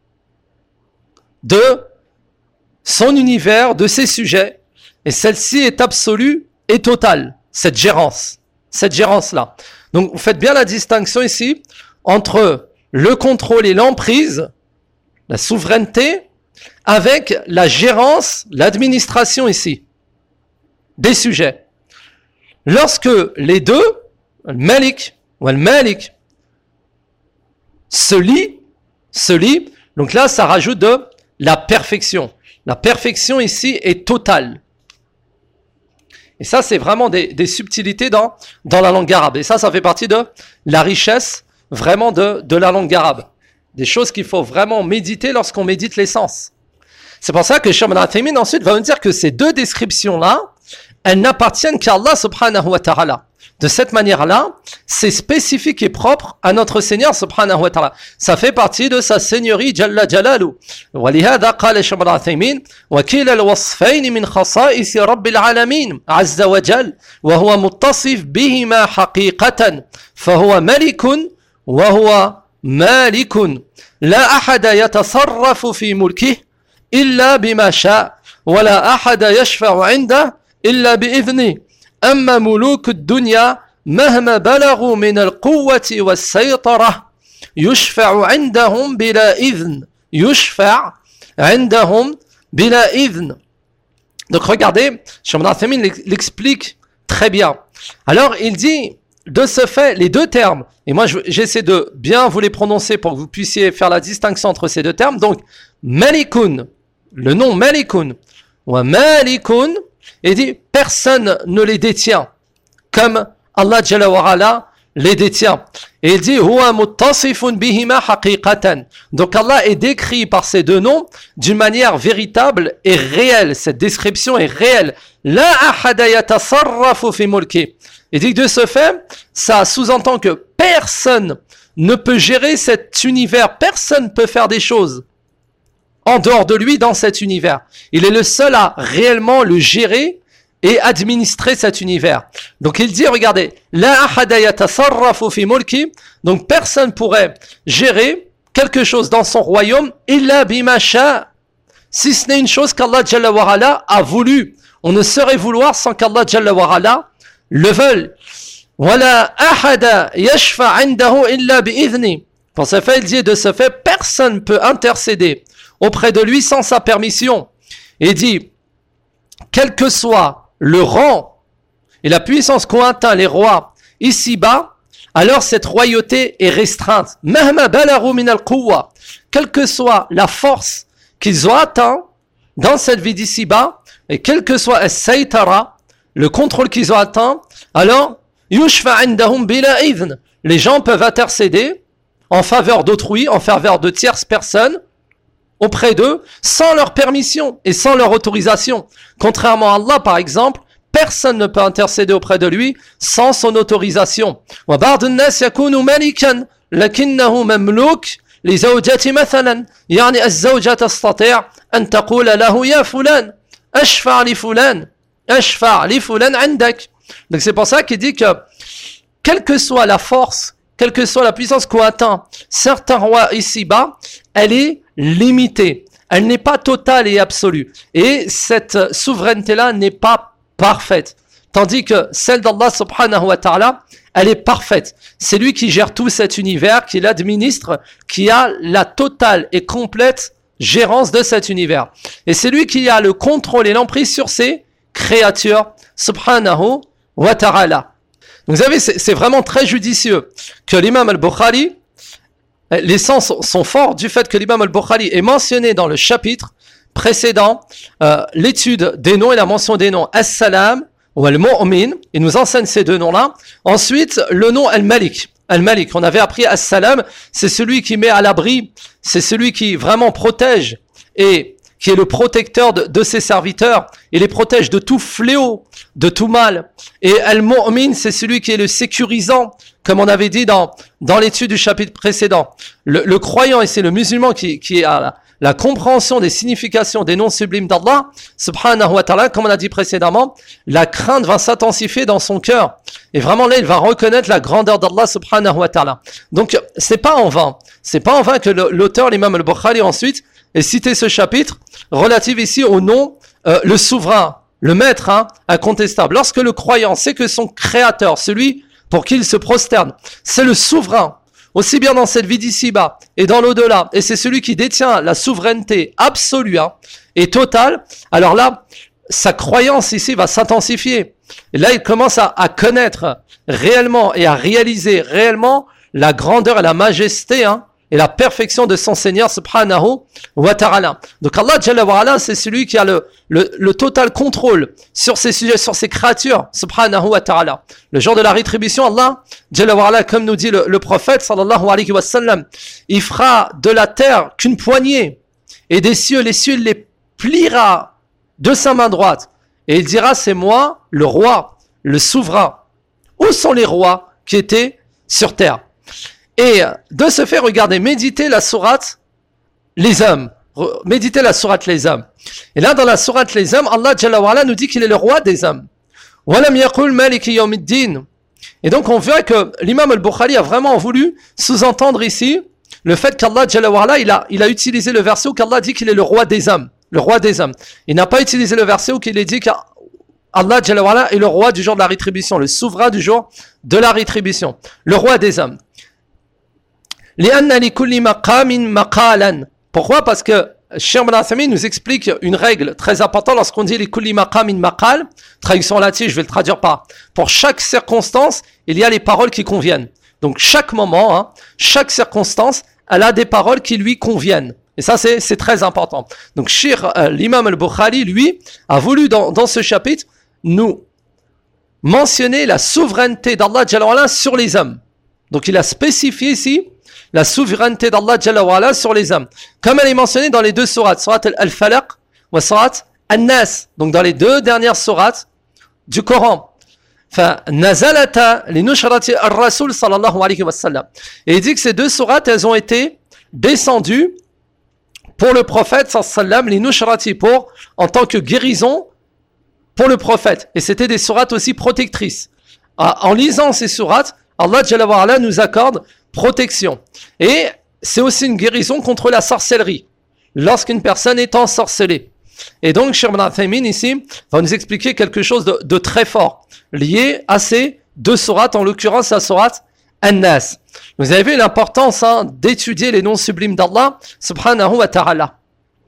de son univers, de ses sujets. Et celle-ci est absolue et totale, cette gérance, cette gérance-là. Donc, vous faites bien la distinction ici entre le contrôle et l'emprise, la souveraineté, avec la gérance, l'administration ici, des sujets. Lorsque les deux, le malik ou le malik, se lient, se lient, donc là, ça rajoute de la perfection. La perfection ici est totale. Et ça, c'est vraiment des, des subtilités dans, dans la langue arabe. Et ça, ça fait partie de la richesse vraiment de, de la langue arabe. Des choses qu'il faut vraiment méditer lorsqu'on médite les sens. C'est pour ça que Cheikh Ibn Uthaymin ensuite va nous dire que ces deux descriptions-là, elles n'appartiennent qu'à Allah subhanahu wa ta'ala. De cette manière-là, c'est spécifique et propre à notre Seigneur subhanahu wa ta'ala. Ça fait partie de sa seigneurie Jalla Jalalu. ولهذا قال الشيخ ابن عثيمين وكلا الوصفين من خصائص رب العالمين عز وجل وهو متصف بهما حقيقة فهو ملك وهو مالك لا أحد يتصرف في ملكه إلا بما شاء ولا أحد يشفع عنده إلا بإذنه أما ملوك الدنيا مهما بلغوا من القوة والسيطرة يشفع عندهم بلا إذن يشفع عندهم بلا إذن. Donc regardez, Cheikh Ibn Uthaymin l'explique très bien. Alors il dit, de ce fait, les deux termes, et moi j'essaie de bien vous les prononcer pour que vous puissiez faire la distinction entre ces deux termes. Donc Malikun, le nom Malikun, ou Malikun, il dit personne ne les détient comme Allah Jalla wa Ala les détient. Et il dit huwa muttasifun bihima haqiqatan. Donc Allah est décrit par ces deux noms d'une manière véritable et réelle. Cette description est réelle. La ahada yatasarrafu fi mulki. Il dit que de ce fait, ça sous-entend que personne ne peut gérer cet univers, personne ne peut faire des choses en dehors de lui dans cet univers. Il est le seul à réellement le gérer et administrer cet univers. Donc il dit, regardez, la ahada yatasarrafu fi mulki, donc personne pourrait gérer quelque chose dans son royaume illa bima sha, si ce n'est une chose qu'Allah Jalla wa Ala a voulu. On ne saurait vouloir sans qu'Allah Jalla wa Ala le veuille. Wala ahada yashfa indahu illa bi idhni. Pour ce fait, il dit, de ce fait, personne peut intercéder auprès de lui sans sa permission. Et dit, quel que soit le rang et la puissance qu'ont atteint les rois ici-bas, alors cette royauté est restreinte. Mahma balaru min al-quwwa, quelle que soit la force qu'ils ont atteint dans cette vie d'ici-bas, et quel que soit as-saytara, le contrôle qu'ils ont atteint, alors yushfa indahum bila idhn, les gens peuvent intercéder en faveur d'autrui, en faveur de tierces personnes, auprès d'eux, sans leur permission et sans leur autorisation. Contrairement à Allah, par exemple, personne ne peut intercéder auprès de lui sans son autorisation. وَبَعْضُ النَّاسِ يَكُونُ مَلِكًا لَكِنَّهُ مَمْلُوكٌ لِزَوْجَةِ مَثَلًا يعني الزوجة تستطيع أن تقول له يا فلان أشفع لفلان أشفع لفلان عندك. Donc c'est pour ça qu'il dit que quelle que soit la force, quelle que soit la puissance qu'ont atteint certains rois ici-bas, elle est limitée. Elle n'est pas totale et absolue. Et cette souveraineté-là n'est pas parfaite. Tandis que celle d'Allah subhanahu wa ta'ala, elle est parfaite. C'est lui qui gère tout cet univers, qui l'administre, qui a la totale et complète gérance de cet univers. Et c'est lui qui a le contrôle et l'emprise sur ses créatures, subhanahu wa ta'ala. Vous savez, c'est, c'est vraiment très judicieux que l'imam al-Bukhari, les sens sont forts du fait que l'imam al-Bukhari est mentionné dans le chapitre précédent euh, l'étude des noms et la mention des noms As-Salam ou Al-Mu'min. Il nous enseigne ces deux noms-là. Ensuite, le nom Al-Malik. Al-Malik, on avait appris As-Salam, c'est celui qui met à l'abri, c'est celui qui vraiment protège et qui est le protecteur de, de ses serviteurs. Il les protège de tout fléau, de tout mal. Et Al-Mu'min, c'est celui qui est le sécurisant, comme on avait dit dans, dans l'étude du chapitre précédent. Le, le croyant, et c'est le musulman qui, qui a la, la compréhension des significations des noms sublimes d'Allah, subhanahu wa ta'ala, comme on a dit précédemment, la crainte va s'intensifier dans son cœur. Et vraiment là, il va reconnaître la grandeur d'Allah subhanahu wa ta'ala. Donc, c'est pas en vain. C'est pas en vain que le, l'auteur, l'imam al-Bukhari, ensuite, ait cité ce chapitre relatif ici au nom, euh, le souverain, le maître, hein, incontestable. Lorsque le croyant sait que son créateur, celui pour qui il se prosterne, c'est le souverain, aussi bien dans cette vie d'ici-bas et dans l'au-delà, et c'est celui qui détient la souveraineté absolue hein, et totale, alors là, sa croyance ici va s'intensifier. Et là, il commence à, à connaître réellement et à réaliser réellement la grandeur et la majesté hein, et la perfection de son Seigneur subhanahu wa ta'ala. Donc Allah Jalla wa ala, c'est celui qui a le, le, le total contrôle sur ses sujets, sur ses créatures subhanahu wa ta'ala. Le jour de la rétribution, Allah Jalla wa ala, comme nous dit le, le prophète sallallahu alayhi wa sallam, il fera de la terre qu'une poignée et des cieux, les cieux il les pliera de sa main droite et il dira c'est moi le roi, le souverain. Où sont les rois qui étaient sur terre? Et de ce fait, regardez, méditez la sourate les hommes. Méditez la sourate les hommes. Et là, dans la sourate les hommes, Allah Jalla wa ala nous dit qu'il est le roi des hommes. Walam yaqul maliki yawmiddin. Et donc, on voit que l'imam al-Bukhari a vraiment voulu sous-entendre ici le fait qu'Allah Jalla wa ala, il a, il a utilisé le verset où qu'Allah dit qu'il est le roi des hommes. Le roi des hommes. Il n'a pas utilisé le verset où il est dit qu'Allah Jalla wa ala est le roi du jour de la rétribution, le souverain du jour de la rétribution. Le roi des hommes. Pourquoi? Parce que Cheikh Ibn Uthaymin nous explique une règle très importante lorsqu'on dit li kulli maqamin maqal, traduction latine, je vais le traduire pas. Pour chaque circonstance, il y a les paroles qui conviennent. Donc chaque moment, hein, chaque circonstance, elle a des paroles qui lui conviennent. Et ça, c'est, c'est très important. Donc Cheikh, euh, l'imam al-Bukhari, lui, a voulu dans, dans ce chapitre nous mentionner la souveraineté d'Allah Jalla wa ala sur les hommes. Donc il a spécifié ici la souveraineté d'Allah Jalla wa ala sur les hommes. Comme elle est mentionnée dans les deux sourates, sourate Al-Falaq ou sourate An-Nas. Donc dans les deux dernières sourates du Coran. فَنَزَلَتَا لِنُشْرَةِ الرَّسُولِ sallallahu alayhi wa sallam. Et il dit que ces deux sourates, elles ont été descendues pour le prophète sallallahu alayhi wa sallam, لِنُشْرَةِ pour, en tant que guérison pour le prophète. Et c'était des sourates aussi protectrices. En lisant ces sourates, Allah Jalla wa ala nous accorde protection. Et c'est aussi une guérison contre la sorcellerie, lorsqu'une personne est ensorcelée. Et donc, Cheikh Ibn Uthaymin ici va nous expliquer quelque chose de, de très fort, lié à ces deux sourates, en l'occurrence la sourate An-Nas. Vous avez vu l'importance hein, d'étudier les noms sublimes d'Allah, subhanahu wa ta'ala.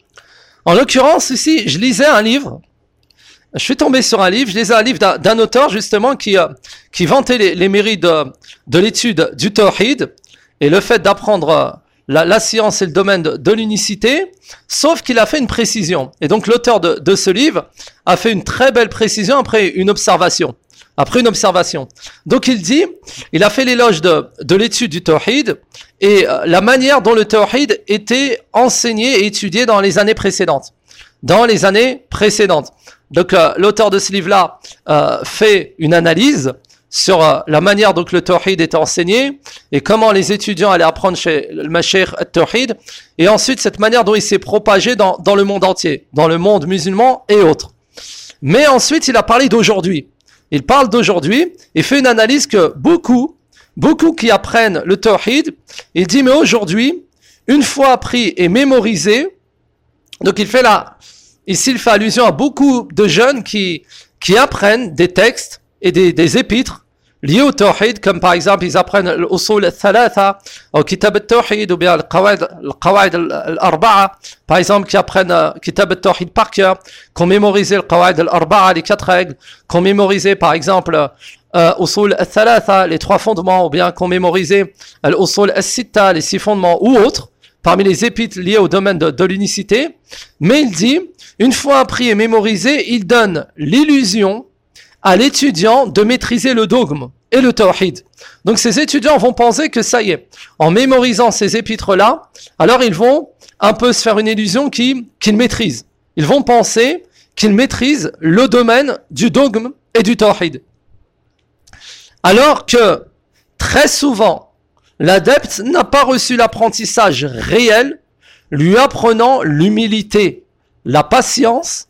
En l'occurrence, ici, je lisais un livre, je suis tombé sur un livre, je lisais un livre d'un, d'un auteur justement qui, euh, qui vantait les, les mérites de, de l'étude du tawhid et le fait d'apprendre euh, la, la science et le domaine de, de l'unicité, sauf qu'il a fait une précision. Et donc l'auteur de, de ce livre a fait une très belle précision après une observation. Après une observation. Donc il dit, il a fait l'éloge de, de l'étude du tawhid et euh, la manière dont le tawhid était enseigné et étudié dans les années précédentes. Dans les années précédentes. Donc euh, l'auteur de ce livre-là euh, fait une analyse sur euh, la manière dont le tawhid était enseigné et comment les étudiants allaient apprendre chez le Mashaykh al-Tawhid et ensuite cette manière dont il s'est propagé dans, dans le monde entier, dans le monde musulman et autres. Mais ensuite il a parlé d'aujourd'hui. il parle d'aujourd'hui, il fait une analyse que beaucoup, beaucoup qui apprennent le tawhid, il dit mais aujourd'hui, une fois appris et mémorisé, donc il fait là, ici il fait allusion à beaucoup de jeunes qui, qui apprennent des textes et des, des épîtres liés au tawhid, comme par exemple ils apprennent l'usul al-thalatha, ou kitab al-tawhid, ou bien al-qawaid al-arba'a, par exemple qui apprennent uh, kitab al-tawhid par cœur, qui ont mémorisé le qawaid al-arba'a, les quatre règles, qui ont mémorisé par exemple uh, usul al-thalatha, les trois fondements, ou bien qui ont mémorisé l'usul al-sitta, les six fondements, ou autres, parmi les épîtres liés au domaine de, de l'unicité. Mais il dit, une fois appris et mémorisé, il donne l'illusion à l'étudiant de maîtriser le dogme et le tawhid. Donc ces étudiants vont penser que ça y est, en mémorisant ces épîtres-là, alors ils vont un peu se faire une illusion qu'ils, qu'ils maîtrisent. Ils vont penser qu'ils maîtrisent le domaine du dogme et du tawhid. Alors que très souvent, l'adepte n'a pas reçu l'apprentissage réel, lui apprenant l'humilité, la patience,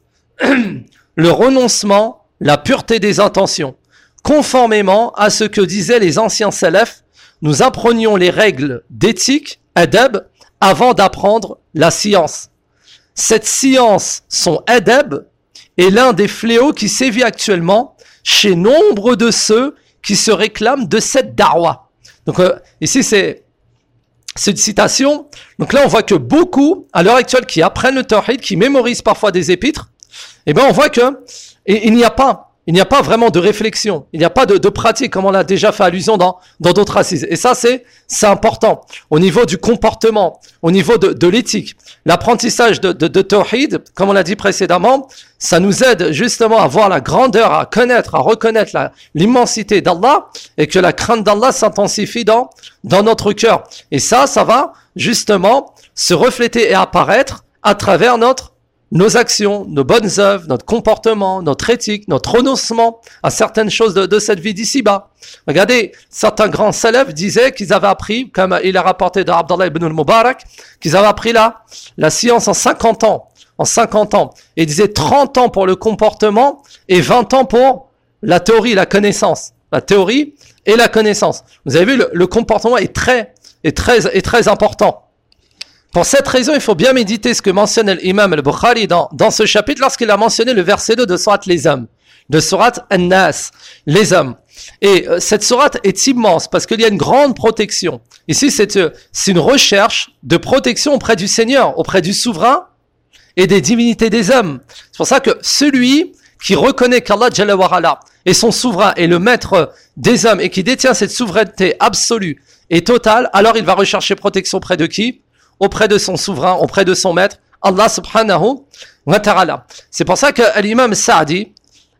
le renoncement, la pureté des intentions. Conformément à ce que disaient les anciens salafs, nous apprenions les règles d'éthique, adab, avant d'apprendre la science. Cette science, son adab, est l'un des fléaux qui sévit actuellement chez nombre de ceux qui se réclament de cette darwa. Donc euh, ici c'est, c'est une citation. Donc là on voit que beaucoup, à l'heure actuelle, qui apprennent le tawhid, qui mémorisent parfois des épîtres, et bien on voit que et, il n'y a pas Il n'y a pas vraiment de réflexion, il n'y a pas de, de pratique, comme on l'a déjà fait allusion dans, dans d'autres assises. Et ça, c'est, c'est important. Au niveau du comportement, au niveau de, de l'éthique, l'apprentissage de, de, de tawhid, comme on l'a dit précédemment, ça nous aide justement à voir la grandeur, à connaître, à reconnaître la, l'immensité d'Allah, et que la crainte d'Allah s'intensifie dans, dans notre cœur. Et ça, ça va justement se refléter et apparaître à travers notre nos actions, nos bonnes œuvres, notre comportement, notre éthique, notre renoncement à certaines choses de, de cette vie d'ici-bas. Regardez, certains grands salafs disaient qu'ils avaient appris, comme il a rapporté de Abdallah ibn al-Mubarak, qu'ils avaient appris la, la science en cinquante ans. En cinquante ans. Et ils disaient trente ans pour le comportement et vingt ans pour la théorie, la connaissance. La théorie et la connaissance. Vous avez vu, le, le comportement est très, est très, est très important. Pour cette raison, il faut bien méditer ce que mentionne l'imam al-Bukhari dans, dans ce chapitre lorsqu'il a mentionné le verset deux de Surat les hommes, de Surat An-Nas, les hommes. Et euh, cette sourate est immense parce qu'il y a une grande protection. Ici, c'est, euh, c'est une recherche de protection auprès du Seigneur, auprès du souverain et des divinités des hommes. C'est pour ça que celui qui reconnaît qu'Allah Jalla wa Ala est son souverain et le maître des hommes et qui détient cette souveraineté absolue et totale, alors il va rechercher protection auprès de qui ? Auprès de son souverain, auprès de son maître, Allah subhanahu wa ta'ala. C'est pour ça que l'imam Sa'di,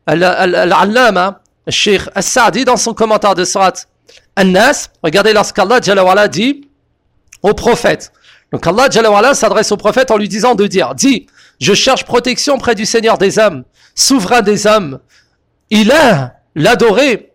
l'allama, le cheikh Sa'di, dans son commentaire de Surat An-Nas, regardez lorsqu'Allah Jalla wa Ala dit au prophète. Donc Allah Jalla wa Ala s'adresse au prophète en lui disant de dire, dis, je cherche protection auprès du Seigneur des hommes, souverain des hommes, il a l'adoré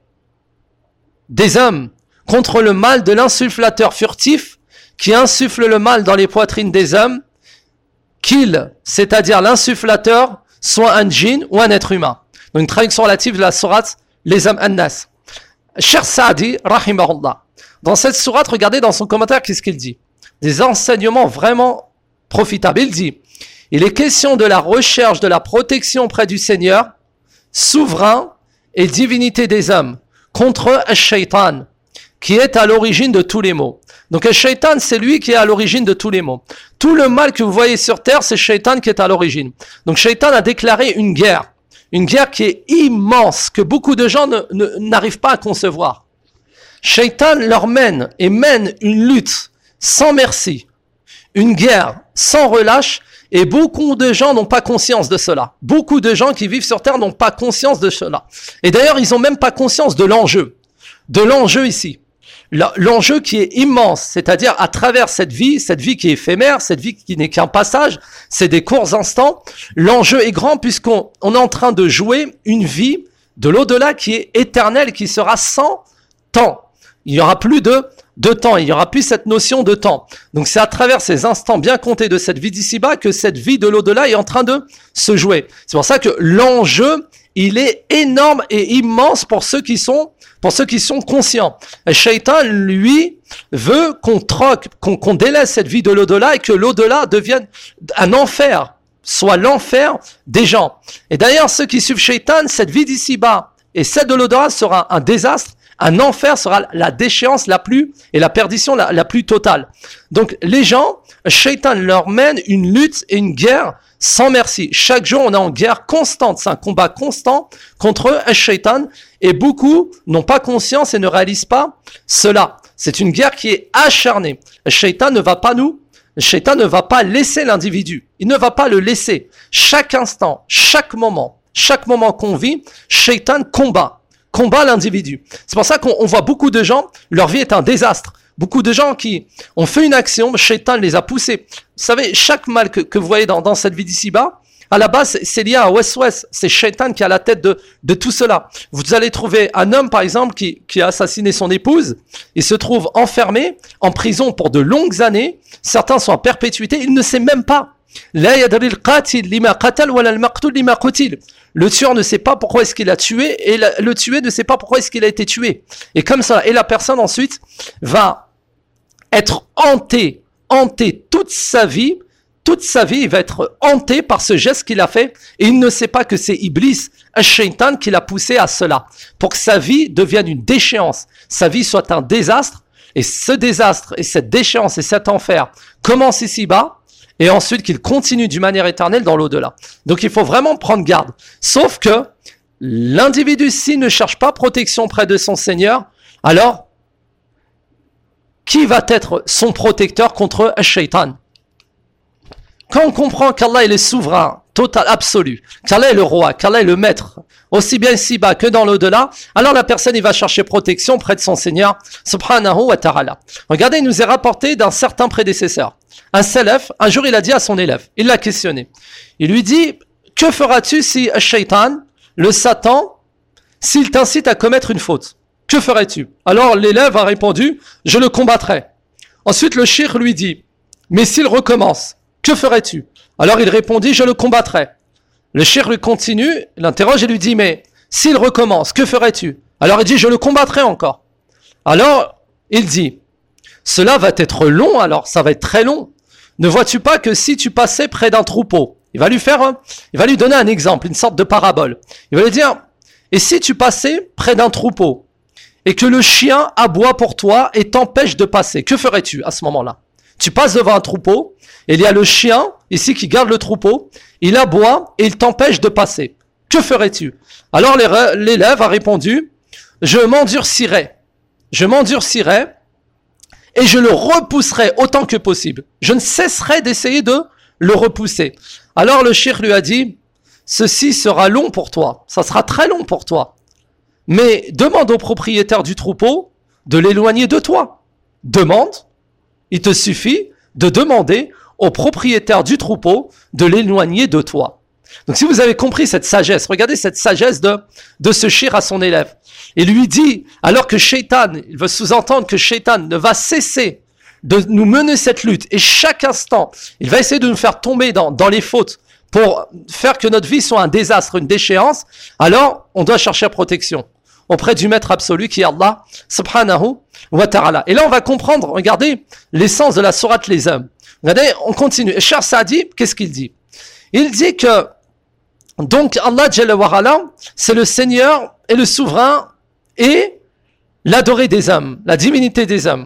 des hommes, contre le mal de l'insufflateur furtif qui insuffle le mal dans les poitrines des hommes, qu'il, c'est-à-dire l'insufflateur, soit un djinn ou un être humain. Donc une traduction relative de la sourate Les hommes An-Nas. Cheikh Sa'di, rahimahullah, dans cette sourate, regardez dans son commentaire qu'est-ce qu'il dit. Des enseignements vraiment profitables. Il dit, il est question de la recherche de la protection auprès du Seigneur, souverain et divinité des hommes, contre Ash-Shaytan, qui est à l'origine de tous les maux. Donc le shaitan, c'est lui qui est à l'origine de tous les maux. Tout le mal que vous voyez sur terre, c'est shaitan qui est à l'origine. Donc shaitan a déclaré une guerre. Une guerre qui est immense, que beaucoup de gens ne, ne, n'arrivent pas à concevoir. Shaitan leur mène et mène une lutte sans merci. Une guerre sans relâche. Et beaucoup de gens n'ont pas conscience de cela. Beaucoup de gens qui vivent sur terre n'ont pas conscience de cela. Et d'ailleurs, ils n'ont même pas conscience de l'enjeu. De l'enjeu ici. L'enjeu qui est immense, c'est-à-dire à travers cette vie, cette vie qui est éphémère, cette vie qui n'est qu'un passage, c'est des courts instants, l'enjeu est grand puisqu'on on est en train de jouer une vie de l'au-delà qui est éternelle, qui sera sans temps. Il n'y aura plus de, de temps, il n'y aura plus cette notion de temps. Donc c'est à travers ces instants bien comptés de cette vie d'ici-bas que cette vie de l'au-delà est en train de se jouer. C'est pour ça que l'enjeu il est énorme et immense pour ceux qui sont, pour ceux qui sont conscients. Le shaitan, lui, veut qu'on troque, qu'on, qu'on délaisse cette vie de l'au-delà et que l'au-delà devienne un enfer, soit l'enfer des gens. Et d'ailleurs, ceux qui suivent shaitan, cette vie d'ici-bas et celle de l'au-delà sera un désastre. Un enfer sera la déchéance la plus et la perdition la, la plus totale. Donc les gens, Shaitan leur mène une lutte et une guerre sans merci. Chaque jour, on est en guerre constante. C'est un combat constant contre Shaitan. Et beaucoup n'ont pas conscience et ne réalisent pas cela. C'est une guerre qui est acharnée. Shaitan ne va pas nous, Shaitan ne va pas laisser l'individu. Il ne va pas le laisser. Chaque instant, chaque moment, chaque moment qu'on vit, Shaitan combat. combat l'individu. C'est pour ça qu'on on voit beaucoup de gens, leur vie est un désastre. Beaucoup de gens qui ont fait une action, Shaitan les a poussés. Vous savez, chaque mal que, que vous voyez dans, dans cette vie d'ici-bas, à la base, c'est, c'est lié à West-West. C'est Shaitan qui est à la tête de, de tout cela. Vous allez trouver un homme, par exemple, qui, qui a assassiné son épouse. Il se trouve enfermé en prison pour de longues années. Certains sont en perpétuité. Il ne sait même pas. La yadri al-qatil lima qatal wala al-maqtul lima qutil. Le tueur ne sait pas pourquoi est-ce qu'il a tué et la, le tué ne sait pas pourquoi est-ce qu'il a été tué. Et comme ça, et la personne ensuite va être hantée, hantée toute sa vie, toute sa vie, il va être hanté par ce geste qu'il a fait et il ne sait pas que c'est Iblis, un shaitan qui l'a poussé à cela pour que sa vie devienne une déchéance, sa vie soit un désastre et ce désastre et cette déchéance et cet enfer commencent ici-bas. Et ensuite qu'il continue d'une manière éternelle dans l'au-delà. Donc il faut vraiment prendre garde. Sauf que l'individu, s'il ne cherche pas protection près de son Seigneur, alors qui va être son protecteur contre un shaitan? Quand on comprend qu'Allah est le souverain, total, absolu, qu'Allah est le roi, qu'Allah est le maître, aussi bien ici-bas que dans l'au-delà, alors la personne, il va chercher protection près de son Seigneur, subhanahu wa ta'ala. Regardez, il nous est rapporté d'un certain prédécesseur. Un salaf, un jour, il a dit à son élève, il l'a questionné. Il lui dit, que feras-tu si un shaitan, le Satan, s'il t'incite à commettre une faute? Que ferais-tu? Alors l'élève a répondu, je le combattrai. Ensuite, le cheikh lui dit, mais s'il recommence, que ferais-tu? Alors il répondit, je le combattrai. Le cheikh lui continue, l'interroge et lui dit, mais s'il recommence, que ferais-tu? Alors il dit, je le combattrai encore. Alors il dit, cela va être long, alors ça va être très long. Ne vois-tu pas que si tu passais près d'un troupeau, il va lui faire, un, il va lui donner un exemple, une sorte de parabole. Il va lui dire, et si tu passais près d'un troupeau et que le chien aboie pour toi et t'empêche de passer, que ferais-tu à ce moment-là? Tu passes devant un troupeau et il y a le chien ici qui garde le troupeau, il aboie et il t'empêche de passer. Que ferais-tu? Alors l'élève a répondu, je m'endurcirai, je m'endurcirai et je le repousserai autant que possible. Je ne cesserai d'essayer de le repousser. Alors le cheikh lui a dit, ceci sera long pour toi, ça sera très long pour toi. Mais demande au propriétaire du troupeau de l'éloigner de toi. Demande, il te suffit de demander au propriétaire du troupeau de l'éloigner de toi. Donc si vous avez compris cette sagesse, regardez cette sagesse de, de ce cheikh à son élève. Il lui dit, alors que Shaitan, il veut sous-entendre que Shaitan ne va cesser de nous mener cette lutte et chaque instant, il va essayer de nous faire tomber dans, dans les fautes pour faire que notre vie soit un désastre, une déchéance, alors on doit chercher protection auprès du maître absolu qui est Allah subhanahu wa ta'ala. Et là on va comprendre, regardez l'essence de la sourate Les Hommes. Regardez, on continue. Et Cheikh Saadi, qu'est-ce qu'il dit? Il dit que donc Allah Jalla wa Ala, c'est le Seigneur et le souverain et l'adoré des hommes, la divinité des hommes.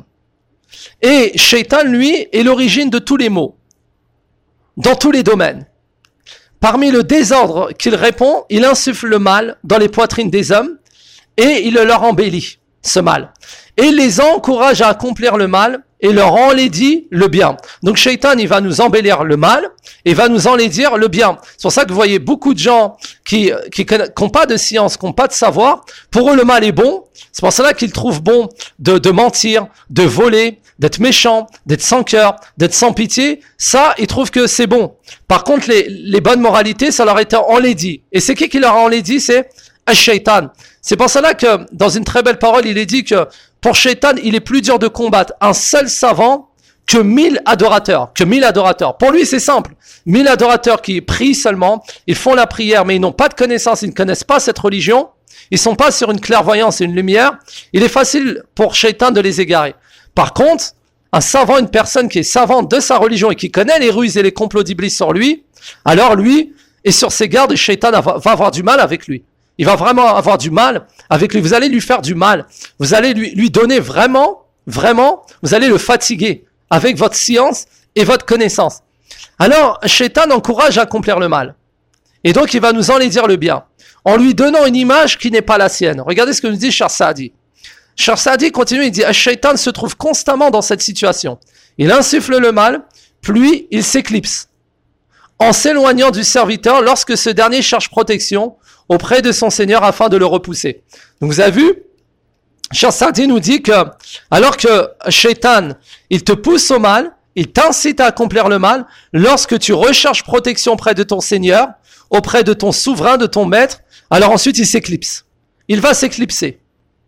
Et Shaitan, lui, est l'origine de tous les maux, dans tous les domaines. Parmi le désordre qu'il répond, il insuffle le mal dans les poitrines des hommes et il leur embellit ce mal. Et il les encourage à accomplir le mal et leur enlaidit le bien. Donc Shaitan, il va nous embellir le mal et va nous enlaidir le bien. C'est pour ça que vous voyez beaucoup de gens qui qui n'ont pas de science, qui n'ont pas de savoir. Pour eux, le mal est bon. C'est pour cela qu'ils trouvent bon de, de mentir, de voler, d'être méchant, d'être sans cœur, d'être sans pitié. Ça, ils trouvent que c'est bon. Par contre, les, les bonnes moralités, ça leur est enlaidi. Et c'est qui qui leur a enlaidi? C'est Shaitan. C'est pour cela que dans une très belle parole, il est dit que pour Shaitan, il est plus dur de combattre un seul savant que mille adorateurs, que mille adorateurs. Pour lui, c'est simple. Mille adorateurs qui prient seulement, ils font la prière, mais ils n'ont pas de connaissance, ils ne connaissent pas cette religion, ils sont pas sur une clairvoyance et une lumière. Il est facile pour Shaitan de les égarer. Par contre, un savant, une personne qui est savante de sa religion et qui connaît les ruses et les complots d'Iblis sur lui, alors lui est sur ses gardes et Shaitan va avoir du mal avec lui. Il va vraiment avoir du mal avec lui. Vous allez lui faire du mal. Vous allez lui, lui donner vraiment, vraiment, vous allez le fatiguer avec votre science et votre connaissance. Alors, Shaitan encourage à accomplir le mal. Et donc, il va nous enlaidir le bien en lui donnant une image qui n'est pas la sienne. Regardez ce que nous dit Cheikh Saadi. Cheikh Saadi continue, il dit « Shaitan se trouve constamment dans cette situation. Il insuffle le mal, puis il s'éclipse. En s'éloignant du serviteur lorsque ce dernier cherche protection auprès de son Seigneur afin de le repousser. » Donc vous avez vu, Cheikh Saadi nous dit que alors que Shaitan, il te pousse au mal, il t'incite à accomplir le mal, lorsque tu recherches protection auprès de ton Seigneur, auprès de ton souverain, de ton maître, alors ensuite il s'éclipse. Il va s'éclipser.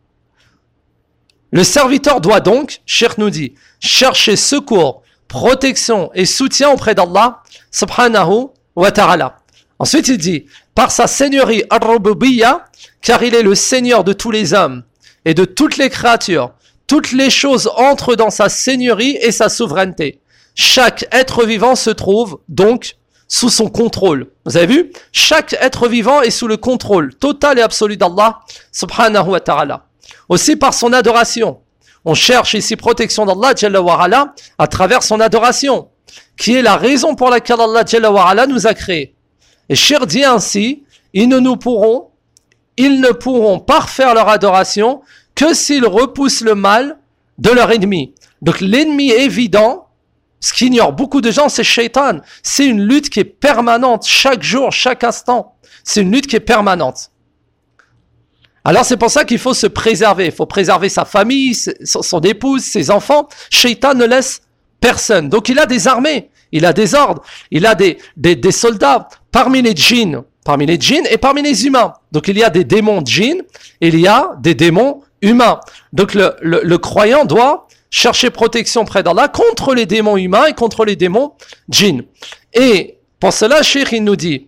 Le serviteur doit donc, Cheikh nous dit, chercher secours, protection et soutien auprès d'Allah, subhanahu wa ta'ala. Ensuite il dit, par sa seigneurie ar-rububiyya, car il est le Seigneur de tous les hommes et de toutes les créatures, toutes les choses entrent dans sa seigneurie et sa souveraineté. Chaque être vivant se trouve donc sous son contrôle. Vous avez vu? Chaque être vivant est sous le contrôle total et absolu d'Allah, subhanahu wa ta'ala. Aussi par son adoration. On cherche ici protection d'Allah, Jalla wa ala, à travers son adoration, qui est la raison pour laquelle Allah, Jalla wa ala, nous a créés. Et Cheikh dit ainsi, ils ne nous pourront, ils ne pourront parfaire leur adoration que s'ils repoussent le mal de leur ennemi. Donc l'ennemi évident, ce qu'ignore beaucoup de gens, c'est Shaitan. C'est une lutte qui est permanente, chaque jour, chaque instant. C'est une lutte qui est permanente. Alors c'est pour ça qu'il faut se préserver. Il faut préserver sa famille, son épouse, ses enfants. Shaitan ne laisse personne. Donc il a des armées, il a des ordres, il a des, des, des soldats parmi les djinns, parmi les djinns et parmi les humains. Donc il y a des démons djinns, il y a des démons humains. Donc le, le, le croyant doit chercher protection près d'Allah contre les démons humains et contre les démons djinns. Et pour cela, Cheikh il nous dit,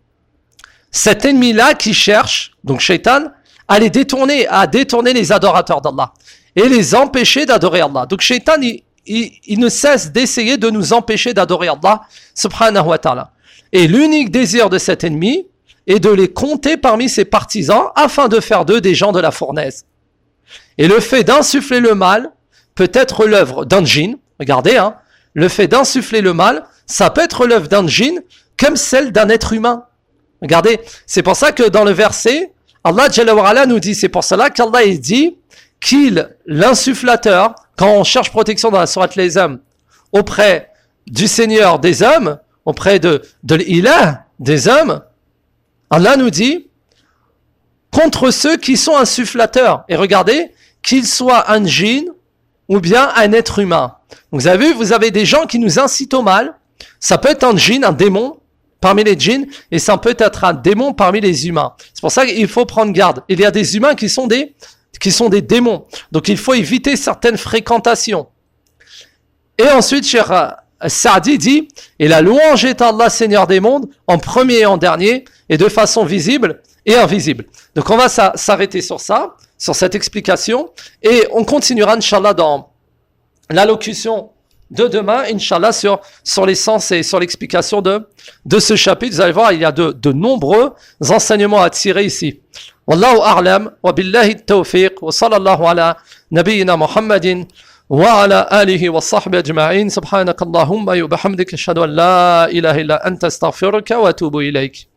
cet ennemi-là qui cherche, donc Shaitan, à les détourner, à détourner les adorateurs d'Allah et les empêcher d'adorer Allah. Donc Shaitan, il, il, il ne cesse d'essayer de nous empêcher d'adorer Allah, subhanahu wa ta'ala. Et l'unique désir de cet ennemi est de les compter parmi ses partisans afin de faire d'eux des gens de la fournaise. Et le fait d'insuffler le mal peut être l'œuvre d'un djinn. Regardez, hein, le fait d'insuffler le mal, ça peut être l'œuvre d'un djinn comme celle d'un être humain. Regardez, c'est pour ça que dans le verset, Allah Jalla wa ala nous dit, c'est pour cela qu'Allah il dit qu'il, l'insufflateur, quand on cherche protection dans la sourate les hommes, auprès du Seigneur des hommes, auprès de, de l'ilah des hommes, Allah nous dit contre ceux qui sont insufflateurs. Et regardez, qu'ils soient un djinn ou bien un être humain. Donc vous avez vu, vous avez des gens qui nous incitent au mal. Ça peut être un djinn, un démon parmi les djinns, et ça peut être un démon parmi les humains. C'est pour ça qu'il faut prendre garde. Il y a des humains qui sont des, qui sont des démons. Donc il faut éviter certaines fréquentations. Et ensuite, Cheikh Saadi dit, et la louange est à Allah, Seigneur des mondes, en premier et en dernier, et de façon visible et invisible. Donc on va s'arrêter sur ça, sur cette explication, et on continuera, Inch'Allah, dans l'allocution de demain, Inch'Allah, sur, sur l'essence et sur l'explication de, de ce chapitre. Vous allez voir, il y a de, de nombreux enseignements à tirer ici. Wallahu a'lam, wa billahi tawfiq, wa sallallahu ala nabiyyina Muhammadin, wa ala alihi wa sahbihi ajma'in, subhanakallahumma wa bihamdika ashhadu an la ilaha illa anta astaghfiruka wa atubu ilayk.